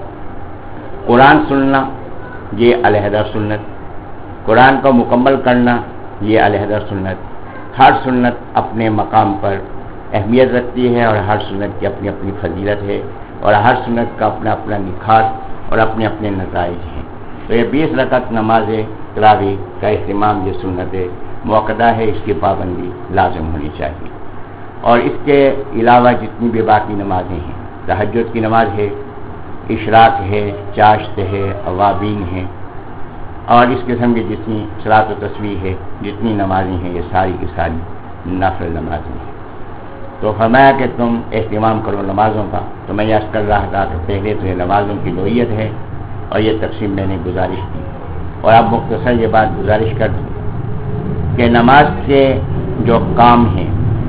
قرآن سننا یہ علیحدہ سنت، قرآن کو مکمل کرنا یہ علیحدہ سنت۔ ہر سنت اپنے مقام پر اہمیت رکھتی ہے اور ہر سنت کی اپنی اپنی فضیلت ہے، اور ہر سنت کا اپنا اپنا نکھار اور اپنے اپنے نتائج ہیں۔ تو یہ بیس رکعت نماز تراویح کا اہتمام یہ سنت موقدہ ہے، اس کی پابندی لازم ہونی چاہیے۔ اور اس کے علاوہ جتنی بھی باقی نمازیں ہیں، تہجد کی نماز ہے، اشراق ہے، چاشت ہے، اوابین ہے، اور اس قسم کی جتنی صلاۃ و تسبیح ہے، جتنی نمازیں ہیں، یہ ساری کی ساری نفل نمازیں ہیں۔ تو فرمایا کہ تم اہتمام کرو نمازوں کا۔ تو میں یہ عرض کر رہا تھا کہ پہلے تو یہ نمازوں کی نوعیت ہے اور یہ تقسیم میں نے گزارش کی، اور اب مختصر یہ بات گزارش کر دوں کہ نماز کے جو کام ہیں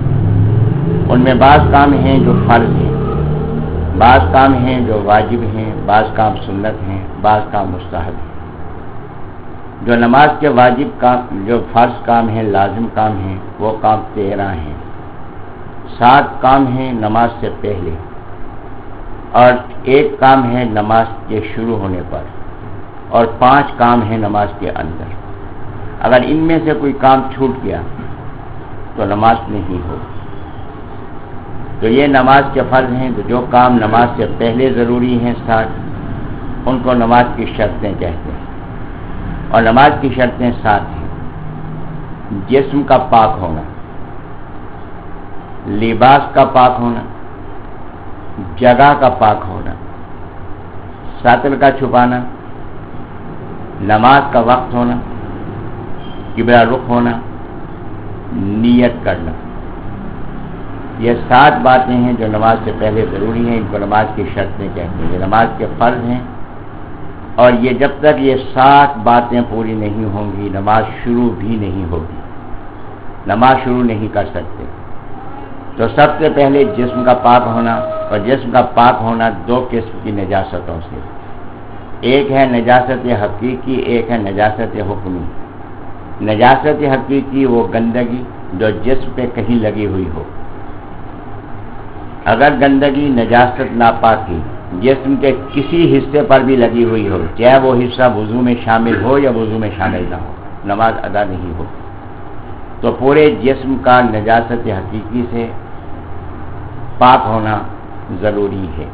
ان میں بعض کام ہیں جو فرض ہیں، بعض کام ہیں جو واجب ہیں، بعض کام سنت ہیں، بعض کام مستحب ہیں۔ جو نماز کے واجب کام، جو فرض کام ہیں، لازم کام ہیں، وہ کام تیرہ ہیں۔ سات کام ہیں نماز سے پہلے، اور ایک کام ہے نماز کے شروع ہونے پر، اور پانچ کام ہیں نماز کے اندر۔ اگر ان میں سے کوئی کام چھوٹ گیا تو نماز نہیں ہوگی۔ تو یہ نماز کے فرض ہیں، تو جو کام نماز سے پہلے ضروری ہیں سات، ان کو نماز کی شرطیں کہتے ہیں، اور نماز کی شرطیں سات ہیں۔ جسم کا پاک ہونا، لباس کا پاک ہونا، جگہ کا پاک ہونا، ساتر کا چھپانا، نماز کا وقت ہونا، قبلہ رخ ہونا، نیت کرنا۔ یہ سات باتیں ہیں جو نماز سے پہلے ضروری ہیں، ان کو نماز کی شرطیں کہتے ہیں، یہ نماز کے فرض ہیں، اور یہ جب تک یہ سات باتیں پوری نہیں ہوں گی نماز شروع بھی نہیں ہوگی، نماز شروع نہیں کر سکتے۔ تو سب سے پہلے جسم کا پاک ہونا، اور جسم کا پاک ہونا دو قسم کی نجاستوں سے، ایک ہے نجاست حقیقی، ایک ہے نجاست حکمی۔ نجاست حقیقی وہ گندگی جو جسم پہ کہیں لگی ہوئی ہو۔ اگر گندگی، نجاست، ناپاکی جسم کے کسی حصے پر بھی لگی ہوئی ہو، چاہے وہ حصہ وضو میں شامل ہو یا وضو میں شامل نہ ہو، نماز ادا نہیں ہو۔ تو پورے جسم کا نجاست حقیقی سے پاک ہونا ضروری ہے۔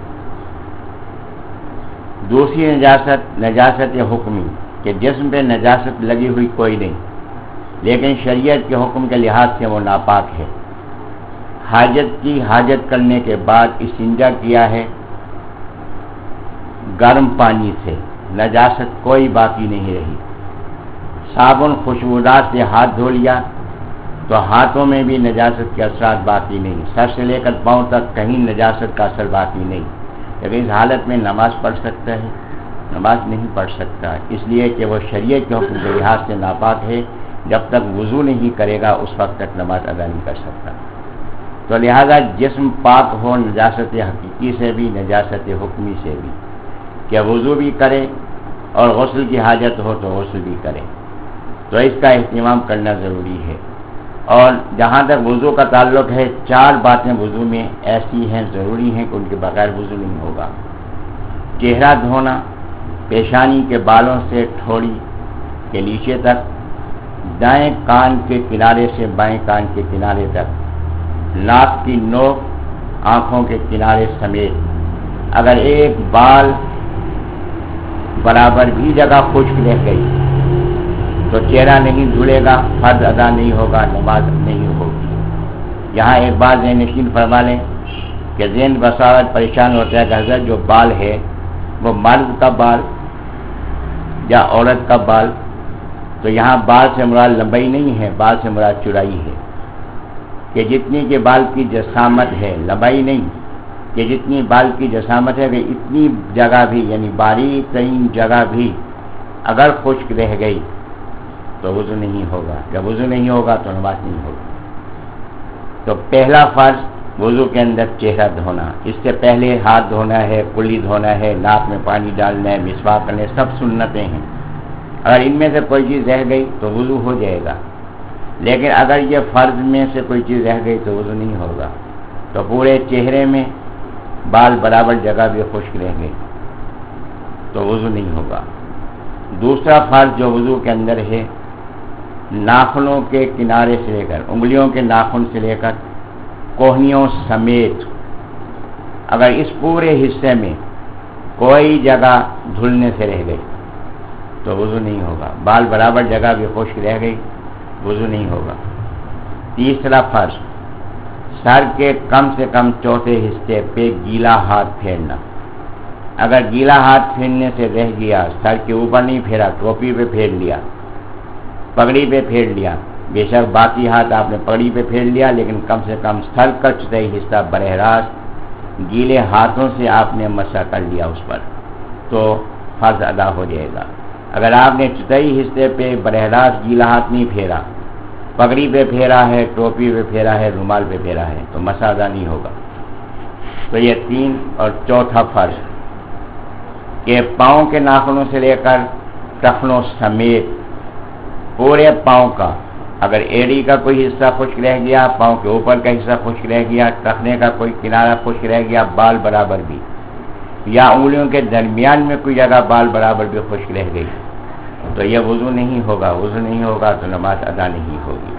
دوسری نجاست نجاست حکمی، کہ جسم پہ نجاست لگی ہوئی کوئی نہیں، لیکن شریعت کے حکم کے لحاظ سے وہ ناپاک ہے۔ حاجت کی حاجت کرنے کے بعد استنجا کیا ہے گرم پانی سے، نجاست کوئی باقی نہیں رہی، صابن خوشبودار سے ہاتھ دھو لیا تو ہاتھوں میں بھی نجاست کے اثرات باقی نہیں، سر سے لے کر پاؤں تک کہیں نجاست کا اثر باقی نہیں، لیکن اس حالت میں نماز پڑھ سکتا ہے؟ نماز نہیں پڑھ سکتا، اس لیے کہ وہ شریعت کے حکم کے لحاظ سے ناپاک ہے، جب تک وضو نہیں کرے گا اس وقت تک نماز ادا نہیں کر سکتا۔ تو لہذا جسم پاک ہو نجاست حقیقی سے بھی نجاست حکمی سے بھی، کہ وضو بھی کرے اور غسل کی حاجت ہو تو غسل بھی کرے، تو اس کا اہتمام کرنا ضروری ہے۔ اور جہاں تک وضو کا تعلق ہے، چار باتیں وضو میں ایسی ہیں، ضروری ہیں کہ ان کے بغیر وضو نہیں ہوگا۔ چہرہ دھونا، پیشانی کے بالوں سے ٹھوڑی کے نیچے تک، دائیں کان کے کنارے سے بائیں کان کے کنارے تک، ناک کی نوک آنکھوں کے کنارے سمیت۔ اگر ایک بال برابر بھی جگہ خشک رہ گئی تو چہرہ نہیں دھلے گا، فرض ادا نہیں ہوگا، نماز نہیں ہوگی۔ یہاں ایک بات ذہن نشین فرما لیں کہ ذہن بساوت پریشان ہوتا ہے کہ حضرت جو بال ہے وہ مرد کا بال یا عورت کا بال، تو یہاں بال سے مراد لمبائی نہیں ہے، بال سے مراد چوڑائی ہے، کہ جتنی کے بال کی جسامت ہے، لمبائی نہیں، کہ جتنی بال کی جسامت ہے کہ اتنی جگہ بھی، یعنی باریک ترین جگہ بھی اگر خشک رہ گئی تو وضو نہیں ہوگا، جب وضو نہیں ہوگا تو نماز نہیں ہوگی۔ تو پہلا فرض وضو کے اندر چہرہ دھونا، اس سے پہلے ہاتھ دھونا ہے، کلی دھونا ہے، ناک میں پانی ڈالنا ہے، مسواک کرنا ہے، سب سنتیں ہیں۔ اگر ان میں سے کوئی چیز رہ گئی تو وضو ہو جائے گا، لیکن اگر یہ فرض میں سے کوئی چیز رہ گئی تو وضو نہیں ہوگا۔ تو پورے چہرے میں بال برابر جگہ بھی خشک رہ گئی تو وضو نہیں ہوگا۔ دوسرا فرض جو وضو کے اندر ہے، ناخنوں کے کنارے سے لے کر، انگلیوں کے ناخن سے لے کر کوہنیوں سمیت، اگر اس پورے حصے میں کوئی جگہ دھلنے سے رہ گئی تو وضو نہیں ہوگا، بال برابر جگہ بھی خشک رہ گئی، وضو نہیں ہوگا۔ تیسرا فرض، سر کے کم سے کم چوتھے حصے پہ گیلا ہاتھ پھیرنا، اگر گیلا ہاتھ پھیرنے سے رہ گیا، سر کے اوپر نہیں پھیرا، ٹوپی پہ پھیر لیا، پگڑی پہ پھیر لیا، بے شک باقی ہاتھ آپ نے پگڑی پہ پھیر لیا، لیکن کم سے کم سر کا چوتھائی حصہ براہ راست گیلے ہاتھوں سے آپ نے مسح کر لیا اس پر، تو فرض ادا ہو جائے گا۔ اگر آپ نے چوتھائی حصے پہ براہ راست گیلا ہاتھ نہیں پھیرا، پگڑی پہ پھیرا ہے، ٹوپی پہ پھیرا ہے، رومال پہ پھیرا ہے، تو مسح ادا نہیں ہوگا۔ تو یہ تین۔ اور چوتھا فرض کہ پاؤں کے ناخنوں سے لے کر ٹخنوں سمیت پورے پاؤں کا، اگر ایڑی کا کوئی حصہ خشک رہ گیا، پاؤں کے اوپر کا حصہ خشک رہ گیا، ٹخنے کا کوئی کنارہ خشک رہ گیا، بال برابر بھی، یا انگلیوں کے درمیان میں کوئی جگہ بال برابر بھی خشک رہ گئی تو یہ وضو نہیں ہوگا، وضو نہیں ہوگا تو نماز ادا نہیں ہوگی۔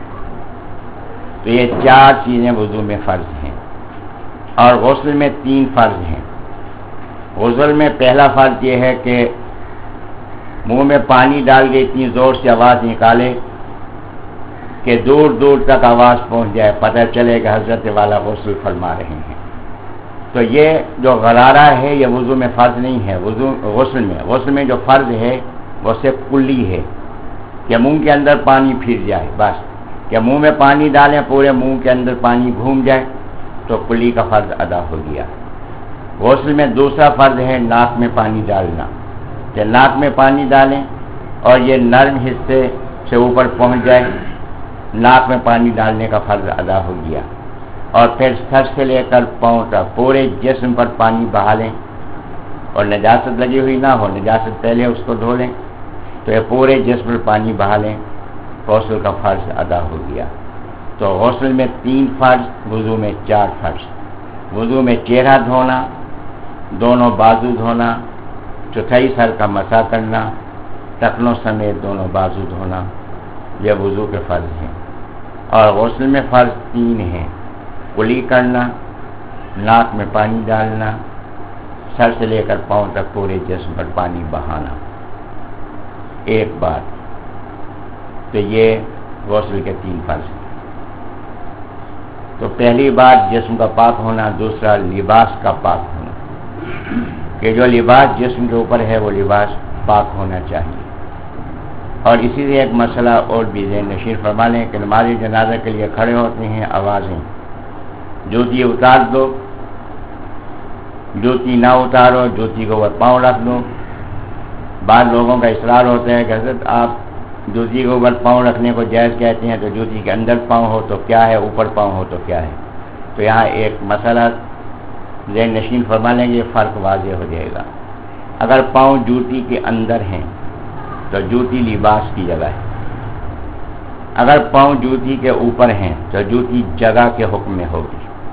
تو یہ چار چیزیں وضو میں فرض ہیں۔ اور غسل میں تین فرض ہیں۔ غسل میں پہلا فرض یہ ہے کہ منہ میں پانی ڈال کے اتنی زور سے آواز نکالے کہ دور دور تک آواز پہنچ جائے، پتہ چلے کہ حضرت والا غسل فرما رہے ہیں۔ تو یہ جو غرارہ ہے یہ وضو میں فرض نہیں ہے، وضو غسل میں غسل میں جو فرض ہے وہ صرف کلی ہے کہ منہ کے اندر پانی پھر جائے، بس کہ منہ میں پانی ڈالیں، پورے منہ کے اندر پانی گھوم جائے تو کلی کا فرض ادا ہو گیا۔ غسل میں دوسرا فرض ہے ناک میں پانی ڈالنا، کہ ناک میں پانی ڈالیں اور یہ نرم حصے سے اوپر پہنچ جائے، ناک میں پانی ڈالنے کا فرض ادا ہو گیا۔ اور پھر سر سے لے کر پاؤں تک پورے جسم پر پانی بہا لیں، اور نجاست لگی ہوئی نہ ہو، نجاست پہلے اس کو دھو لیں، تو یہ پورے جسم پر پانی بہا لیں، غسل کا فرض ادا ہو گیا۔ تو غسل میں تین فرض، وضو میں چار فرض۔ وضو میں چہرہ دھونا، دونوں بازو دھونا، چوتھائی سر کا مسح کرنا، ٹخنوں سمیت دونوں بازو دھونا، یہ وضو کے فرض ہیں۔ اور غسل میں فرض تین ہیں، کلی کرنا، ناک میں پانی ڈالنا، سر سے لے کر پاؤں تک پورے جسم پر پانی بہانا ایک بار، تو یہ غسل کے تین فرض ہیں۔ تو پہلی بات جسم کا پاک ہونا، دوسرا لباس کا پاک ہونا، کہ جو لباس جسم کے اوپر ہے وہ لباس پاک ہونا چاہیے۔ اور اسی سے ایک مسئلہ اور بھی ذہن نشین فرما لیں کہ نماز جنازہ کے لیے کھڑے ہوتے ہیں، آوازیں جوتی اتار دو، جوتی نہ اتارو، جوتی کو اوپر پاؤں رکھ دو۔ بعض لوگوں کا اصرار ہوتا ہے کہ حضرت آپ جوتی کے اوپر پاؤں رکھنے کو جائز کہتے ہیں، تو جوتی کے اندر پاؤں ہو تو کیا ہے، اوپر پاؤں ہو تو کیا ہے؟ تو یہاں ایک مسئلہ ذہن نشین فرما لیں گے، فرق واضح ہو جائے گا۔ اگر پاؤں جوتی کے اندر ہیں تو جوتی لباس کی جگہ ہے، اگر پاؤں جوتی کے اوپر ہیں تو جوتی جگہ کے حکم میں ہوگی۔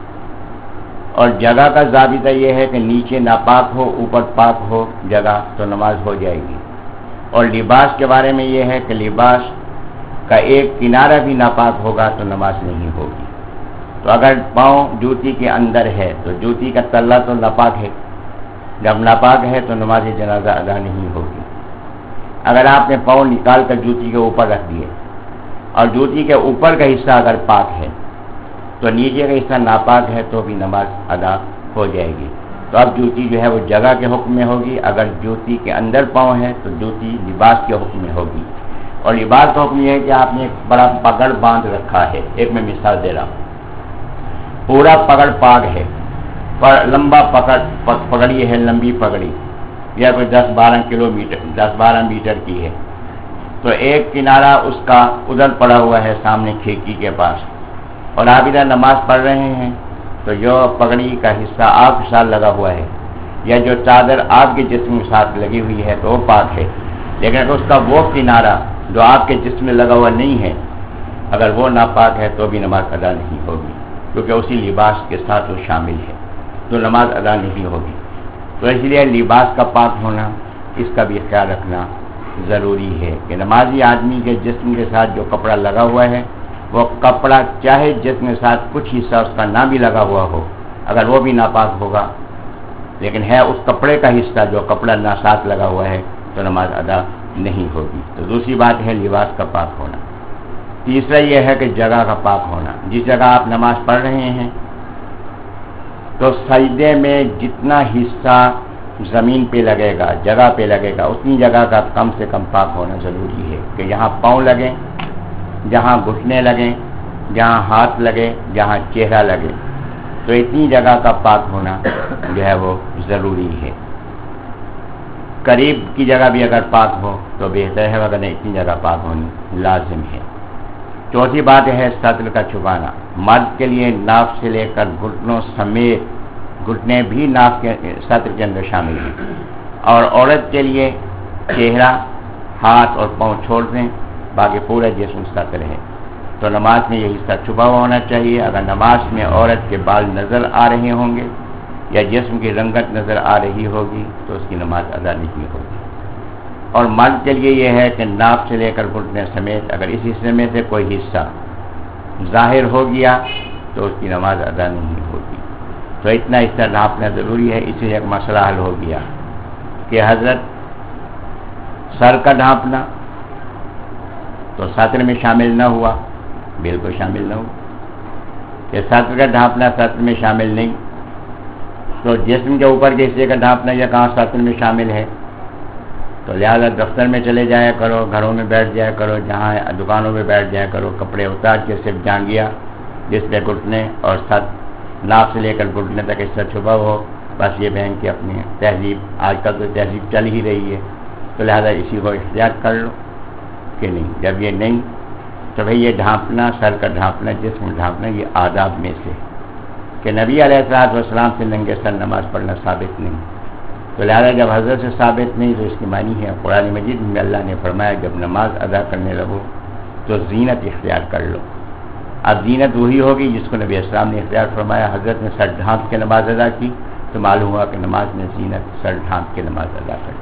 اور جگہ کا ضابطہ یہ ہے کہ نیچے ناپاک ہو، اوپر پاک ہو جگہ، تو نماز ہو جائے گی۔ اور لباس کے بارے میں یہ ہے کہ لباس کا ایک کنارہ بھی ناپاک ہوگا تو نماز نہیں ہوگی۔ تو اگر پاؤں جوتی کے اندر ہے تو جوتی کا تلہ تو ناپاک ہے، جب ناپاک ہے تو نماز جنازہ ادا نہیں ہوگی۔ اگر آپ نے پاؤں نکال کر جوتی کے اوپر رکھ دیے اور جوتی کے اوپر کا حصہ اگر پاک ہے تو نیچے کا حصہ ناپاک ہے تو بھی نماز ادا ہو جائے گی۔ تو اب جوتی جو ہے وہ جگہ کے حکم میں ہوگی، اگر جوتی کے اندر پاؤں ہے تو جوتی لباس کے حکم میں ہوگی۔ اور لباس کا حکم یہ ہے کہ آپ نے ایک بڑا پگڑ باندھ رکھا ہے، ایک میں مثال دے رہا ہوں، پورا پگڑ پاک ہے، پر لمبا پکڑ پگڑی ہے، لمبی پگڑی یا کوئی دس بارہ کلو میٹر دس بارہ میٹر کی ہے، تو ایک کنارہ اس کا ادھر پڑا ہوا ہے سامنے کھڑکی کے پاس، اور آپ ادھر نماز پڑھ رہے ہیں تو جو پگڑی کا حصہ آپ کے ساتھ لگا ہوا ہے یا جو چادر آپ کے جسم کے ساتھ لگی ہوئی ہے تو وہ پاک ہے، لیکن اگر اس کا وہ کنارہ جو آپ کے جسم میں لگا ہوا نہیں ہے اگر وہ ناپاک ہے تو بھی نماز ادا نہیں ہوگی، کیونکہ اسی لباس کے ساتھ وہ شامل ہے، تو نماز ادا نہیں ہوگی۔ تو اس لیے لباس کا پاک ہونا، اس کا بھی خیال رکھنا ضروری ہے کہ نمازی آدمی کے جسم کے ساتھ جو کپڑا لگا ہوا ہے وہ کپڑا چاہے جسم کے ساتھ کچھ حصہ اس کا نہ بھی لگا ہوا ہو، اگر وہ بھی ناپاک ہوگا، لیکن ہے اس کپڑے کا حصہ جو کپڑا نہ ساتھ لگا ہوا ہے تو نماز ادا نہیں ہوگی۔ تو دوسری بات ہے لباس کا پاک ہونا۔ تیسرا یہ ہے کہ جگہ کا پاک ہونا، جس جگہ آپ نماز پڑھ رہے ہیں تو سجدے میں جتنا حصہ زمین پہ لگے گا، جگہ پہ لگے گا، اتنی جگہ کا کم سے کم پاک ہونا ضروری ہے، کہ جہاں پاؤں لگیں، جہاں گھٹنے لگیں، جہاں ہاتھ لگے، جہاں چہرہ لگے، تو اتنی جگہ کا پاک ہونا جو ہے وہ ضروری ہے۔ قریب کی جگہ بھی اگر پاک ہو تو بہتر ہے، اگر نہیں اتنی جگہ پاک ہونی لازم ہے۔ چوتھی بات ہے سطر کا چھپانا، مرد کے لیے ناف سے لے کر گھٹنوں سمیت، گھٹنے بھی ناف کے سطر کے اندر شامل ہیں، اور عورت کے لیے چہرہ، ہاتھ اور پاؤں چھوڑ دیں، باقی پورا جسم سطر ہے۔ تو نماز میں یہ حصہ چھپا ہوا ہونا چاہیے۔ اگر نماز میں عورت کے بال نظر آ رہے ہوں گے یا جسم کی رنگت نظر آ رہی ہوگی تو اس کی نماز ادا نہیں ہوگی۔ اور مرد کے لیے یہ ہے کہ ناف سے لے کر گھٹنے سمیت اگر اس حصے میں سے کوئی حصہ ظاہر ہو گیا تو اس کی نماز ادا نہیں ہوگی۔ تو اتنا حصہ ڈھانپنا ضروری ہے۔ اس سے ایک مسئلہ حل ہو گیا کہ حضرت سر کا ڈھانپنا تو سطر میں شامل نہ ہوا، بالکل شامل نہ ہوا، کہ سطر کا ڈھانپنا سطر میں شامل نہیں، تو جسم کے اوپر کے حصے کا ڈھانپنا یہ کہاں سطر میں شامل ہے؟ تو لہذا دفتر میں چلے جایا کرو، گھروں میں بیٹھ جایا کرو، جہاں دکانوں میں بیٹھ جایا کرو، کپڑے اتار کے صرف جانگیا جس پہ گھٹنے اور سط ناف سے لے کر گھٹنے تک حصہ چھپا ہو، بس یہ پہن کے اپنی تہذیب، آج کل تو تہذیب چل ہی رہی ہے، تو لہذا اسی کو اختیار کر لو کہ نہیں۔ جب یہ نہیں تو بھئی یہ ڈھانپنا، سر کا ڈھانپنا، جسم ڈھانپنا، یہ آداب میں سے کہ نبی علیہ الصلوۃ والسلام سے ننگے سر نماز پڑھنا ثابت نہیں، تو لہذا جب حضرت سے ثابت نہیں تو اس کی معنی ہے قرآن مجید میں اللہ نے فرمایا جب نماز ادا کرنے لگو تو زینت اختیار کر لو۔ اب زینت وہی ہوگی جس کو نبی اسلام نے اختیار فرمایا۔ حضرت نے سر ڈھانپ کے نماز ادا کی تو معلوم ہوا کہ نماز میں زینت سر ڈھانپ کے نماز ادا کرنا۔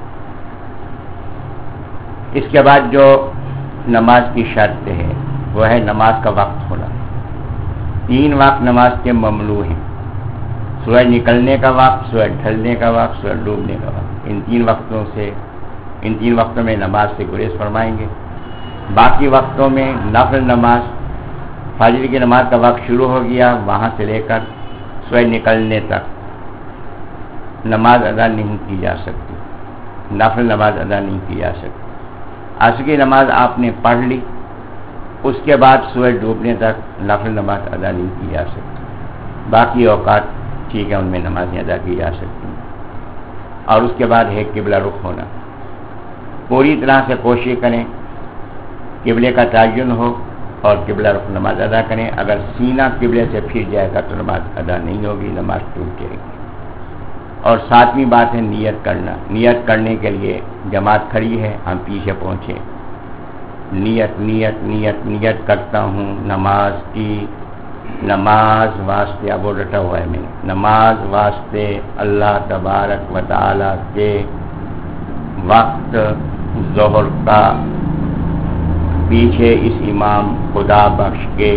اس کے بعد جو نماز کی شرط ہے وہ ہے نماز کا وقت ہونا۔ تین وقت نماز کے ممنوع ہیں، سورج نکلنے کا وقت، سورج ڈھلنے کا وقت، سورج ڈوبنے کا وقت۔ ان تین وقتوں سے ان تین وقتوں میں نماز سے گریز فرمائیں گے۔ باقی وقتوں میں نفل نماز فجر کی نماز کا وقت شروع ہو گیا، وہاں سے لے کر سورج نکلنے تک نماز ادا نہیں کی جا سکتی، نفل نماز ادا نہیں کی جا سکتی۔ عصر کی نماز آپ نے پڑھ لی، اس کے بعد سورج ڈوبنے تک نفل نماز ادا نہیں کی جا سکتی۔ باقی اوقات ٹھیک ہے، ان میں نمازیں ادا کی جا سکتی ہیں۔ اور اس کے بعد ہے قبلہ رخ ہونا، پوری طرح سے کوشش کریں قبلے کا تعین ہو اور قبلہ رخ نماز ادا کریں۔ اگر سینہ قبلے سے پھر جائے گا تو نماز ادا نہیں ہوگی، نماز ٹوٹ جائے گی۔ اور ساتویں بات ہے نیت کرنا، نیت کرنے کے لیے جماعت کھڑی ہے، ہم پیچھے پہنچے، نیت نیت نیت نیت کرتا ہوں نماز کی، نماز واسطے، اب وہ رٹا ہوا ہے میں نے، نماز واسطے اللہ تبارک و تعالی کے وقت ظہر کا پیچھے اس امام خدا بخش کے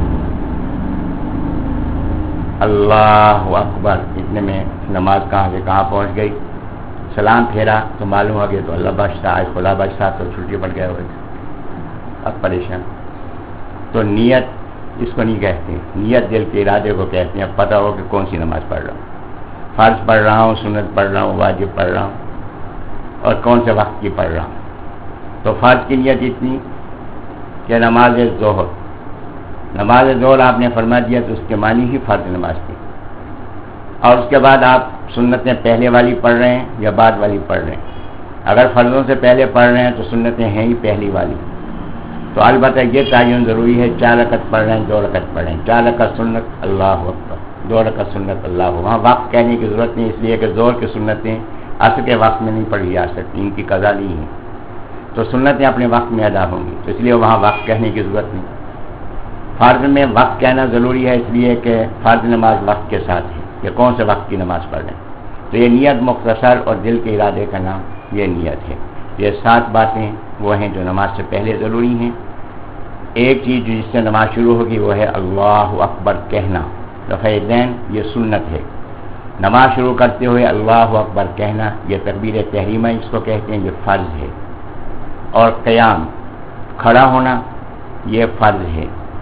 اللہ اکبر، اتنے میں نماز کہاں سے کہاں پہنچ گئی، سلام پھیرا تو معلوم ہو گیا تو اللہ بخشتا، آج خدا بخشتا تو چھٹی پڑ گیا ہوئے، اب پریشان۔ تو نیت اس کو نہیں کہتے، نیت دل کے ارادے کو کہتے ہیں۔ اب پتہ ہو کہ کون سی نماز پڑھ رہا ہوں، فرض پڑھ رہا ہوں، سنت پڑھ رہا ہوں، واجب پڑھ رہا ہوں، اور کون سے وقت کی پڑھ رہا ہوں۔ تو فرض کی نیت اتنی کہ نماز ظہر، نماز ظہر آپ نے فرما دیا تو اس کے معنی ہی فرض نماز تھی۔ اور اس کے بعد آپ سنتیں پہلے والی پڑھ رہے ہیں یا بعد والی پڑھ رہے ہیں۔ اگر فرضوں سے پہلے پڑھ رہے ہیں تو سنتیں ہیں ہی پہلی والی، تو البتہ یہ تعین ضروری ہے، چار رکعت پڑھ رہے ہیں، دو رکعت پڑھ رہے ہیں، چار رکعت سنت اللہ اکبر، دو رکعت سنت اللہ، وہاں وقت کہنے کی ضرورت نہیں، اس لیے کہ ظہر کی سنتیں عصر کے وقت میں نہیں پڑھی جا سکتی، ان کی قضا نہیں ہے، تو سنتیں اپنے وقت میں ادا ہوں گی، تو اس لیے وہاں وقت کہنے کی ضرورت نہیں۔ فرض میں وقت کہنا ضروری ہے، اس لیے کہ فرض نماز وقت کے ساتھ ہے کہ کون سے وقت کی نماز پڑھ رہے ہیں۔ تو یہ نیت مختصر اور دل کے ارادے کا نام یہ نیت ہے۔ یہ سات باتیں وہ ہیں جو نماز سے پہلے ضروری ہیں۔ ایک چیز جس سے نماز شروع ہوگی وہ ہے اللہ اکبر کہنا، رفع دین، یہ سنت ہے۔ نماز شروع کرتے ہوئے اللہ اکبر کہنا، یہ تکبیر تحریمہ اس کو کہتے ہیں، یہ فرض ہے۔ اور قیام، کھڑا ہونا، یہ فرض ہے۔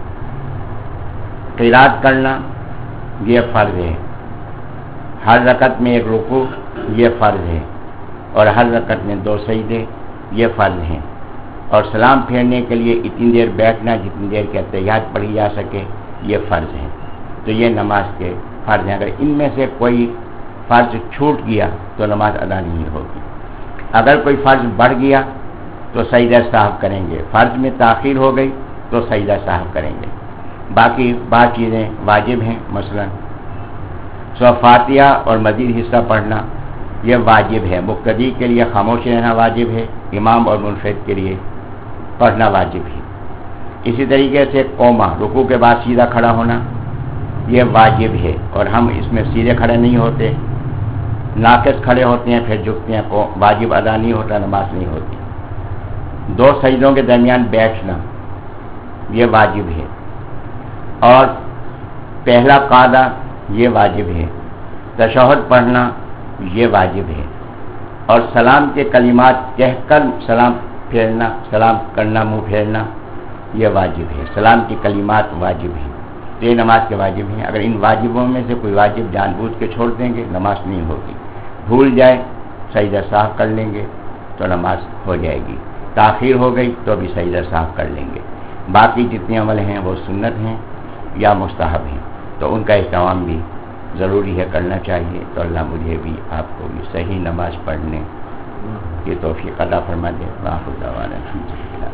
قرات کرنا، یہ فرض ہے۔ ہر رکعت میں ایک رکوع، یہ فرض ہے۔ اور ہر رکعت میں دو سجدے، یہ فرض ہیں۔ اور سلام پھیرنے کے لیے اتنی دیر بیٹھنا جتنی دیر کے اتحیات پڑھی جا سکے، یہ فرض ہے۔ تو یہ نماز کے فرض ہیں۔ اگر ان میں سے کوئی فرض چھوٹ گیا تو نماز ادا نہیں ہوگی۔ اگر کوئی فرض بڑھ گیا تو سجدہ صاحب کریں گے، فرض میں تاخیر ہو گئی تو سجدہ صاحب کریں گے۔ باقی بعض چیزیں واجب ہیں، مثلا سورہ فاتحہ اور مزید حصہ پڑھنا یہ واجب ہے، مقتدی کے لیے خاموش رہنا واجب ہے، امام اور منفرد کے لیے پڑھنا واجب ہے۔ اسی طریقے سے قومہ، رکوع کے بعد سیدھا کھڑا ہونا، یہ واجب ہے، اور ہم اس میں سیدھے کھڑے نہیں ہوتے، ناقص کھڑے ہوتے ہیں پھر جھکتے ہیں، کو واجب ادا نہیں ہوتا، نماز نہیں ہوتی۔ دو سجدوں کے درمیان بیٹھنا یہ واجب ہے، اور پہلا قعدہ یہ واجب ہے، تشہد پڑھنا یہ واجب ہے، اور سلام کے کلمات کہہ کر سلام پھیرنا، سلام کرنا، منہ پھیرنا یہ واجب ہے، سلام کی کلمات واجب ہیں۔ تو یہ نماز کے واجب ہیں۔ اگر ان واجبوں میں سے کوئی واجب جان بوجھ کے چھوڑ دیں گے نماز نہیں ہوگی۔ بھول جائے سجدہ صاحب کر لیں گے تو نماز ہو جائے گی، تاخیر ہو گئی تو بھی سجدہ صاحب کر لیں گے۔ باقی جتنے عمل ہیں وہ سنت ہیں یا مستحب ہیں، تو ان کا اہتمام بھی ضروری ہے، کرنا چاہیے۔ تو اللہ مجھے بھی آپ کو بھی صحیح نماز پڑھنے کی توفیق عطا فرما دے۔ وآخر دعوانا الحمدللہ۔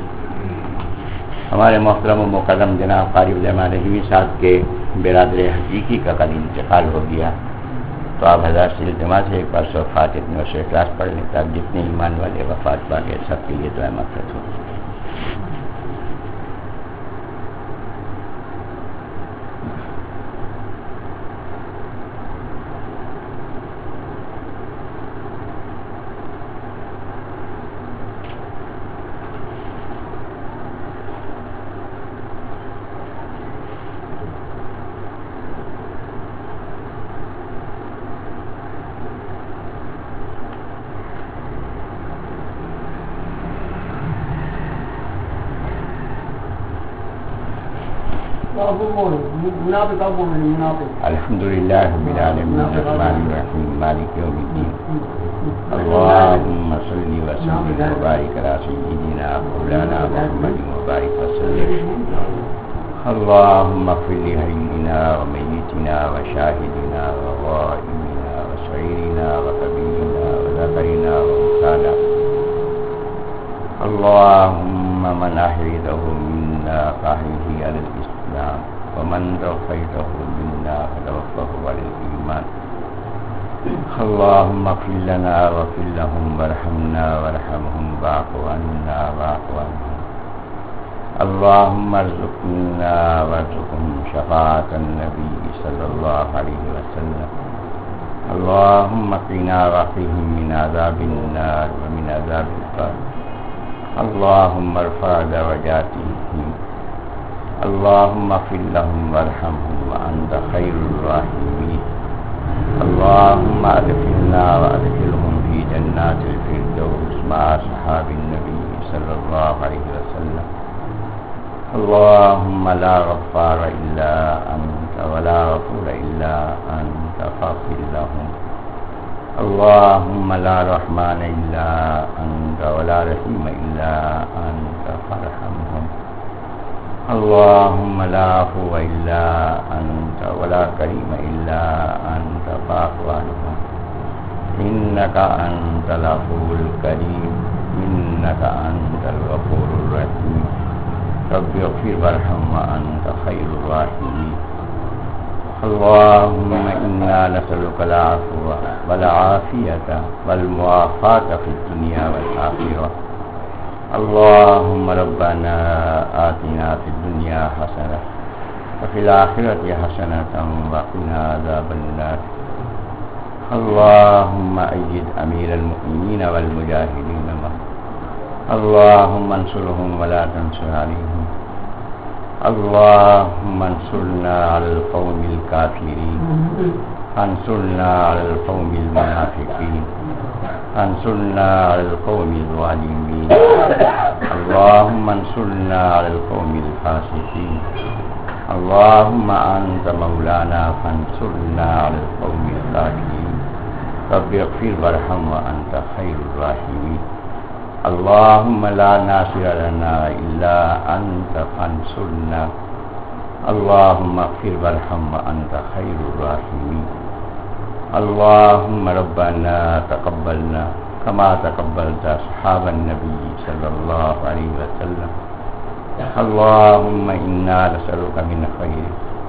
ہمارے محترم و مکرم جناب قاری الجماعت رحیمی صاحب کے برادر حقیقی کا کل انتقال ہو گیا، تو آپ حضرات سے التماس ہے ایک بار سو فاتح و شیخ کلاس پڑھ لیں تاکہ جتنے ایمان والے وفات پا گئے سب کے لیے دعائیں مغفرت ہو۔ الحمد لله رب العالمين الرحمن الرحيم مالك يوم الدين اللهم صل وسلم وبارك على سيدنا مولانا محمد وبارك وسلم اللهم اغفر لحينا وميتنا وشاهدنا وغائبنا وصغيرنا وكبيرنا وذكرنا وانثانا اللهم من أحييته منا فأحيه على الإسلام ومن توفيته منا فتوفه على الإيمان اللهم اغفر لنا واغفر لهم وارحمنا وارحمهم واعف عنا واعف عنهم اللهم ارزقنا وارزقهم شفاعة النبي صلى الله عليه وسلم اللهم قنا وقهم من عذاب النار ومن عذاب القبر اللهم ارفع درجاتهم اللهم اغفر لهم وارحمهم وأنت خير الراحمين اللهم أدخلنا وأدخلهم في جنات الفردوس مع أصحاب النبي صلى الله عليه وسلم اللهم لا غفار إلا أنت ولا غفور إلا أنت فاغفر لهم اللهم لا رحمن إلا أنت ولا رحيم إلا أنت فارحمهم اللهم لا عفو إلا أنت ولا كريم إلا أنت فاعف عنهم إنك أنت العفو الكريم إنك أنت الغفور الرحيم رب اغفر وارحم وأنت خير الراحمين اللهم إنا نسألك العفو والعافية والمعافاة في الدنيا والآخرة اللهم ربنا آتنا في الدنيا حسنة وفي الآخرة حسنة وقنا عذاب النار اللهم أيد أمير المؤمنين والمجاهدين معه اللهم انصرهم ولا تنصر عليهم اللهم انصرنا على القوم الكافرين انصرنا على القوم المنافقين انصرنا على القوم الظالمين اللهم انصرنا على القوم الفاسقين اللهم أنت مولانا فانصرنا على القوم الكافرين رب اغفر وارحم وأنت خير الراحمين اللهم لا ناصر لنا إلا أنت فانصرنا اللهم اغفر وارحم وأنت خير الراحمين اللهم ربنا تقبلنا كما تقبلت أصحاب النبي صلى الله عليه وسلم اللهم إنا نسألك من خير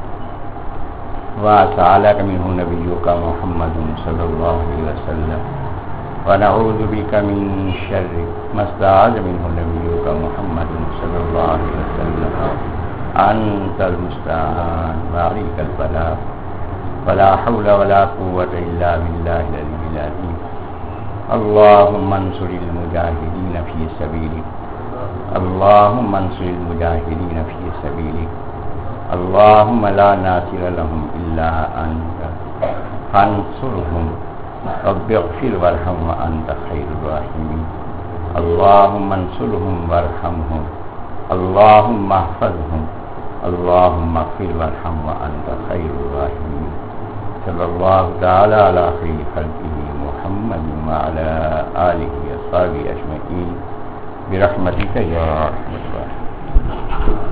وسألك منه نبيك محمد صلى الله عليه وسلم ونعوذ بك من شر ما استعاذ منه نبيك محمد صلى الله عليه وسلم أنت المستعان وعليك البلاغ ولا حول ولا قوة إلا بالله العلي العظيم اللهم انصر المجاهدين في سبيلك اللهم انصر المجاهدين في سبيلك اللهم لا ناصر لهم إلا أنت فانصرهم رب اغفر وارحم وأنت خير الراحمين اللهم انصرهم وارحمهم اللهم احفظهم اللهم اغفر وارحم وأنت خير الراحمين صلى الله تعالى على خير خلقه محمد وعلى آله وصحبه أجمعين برحمتك يا أرحم الراحمين.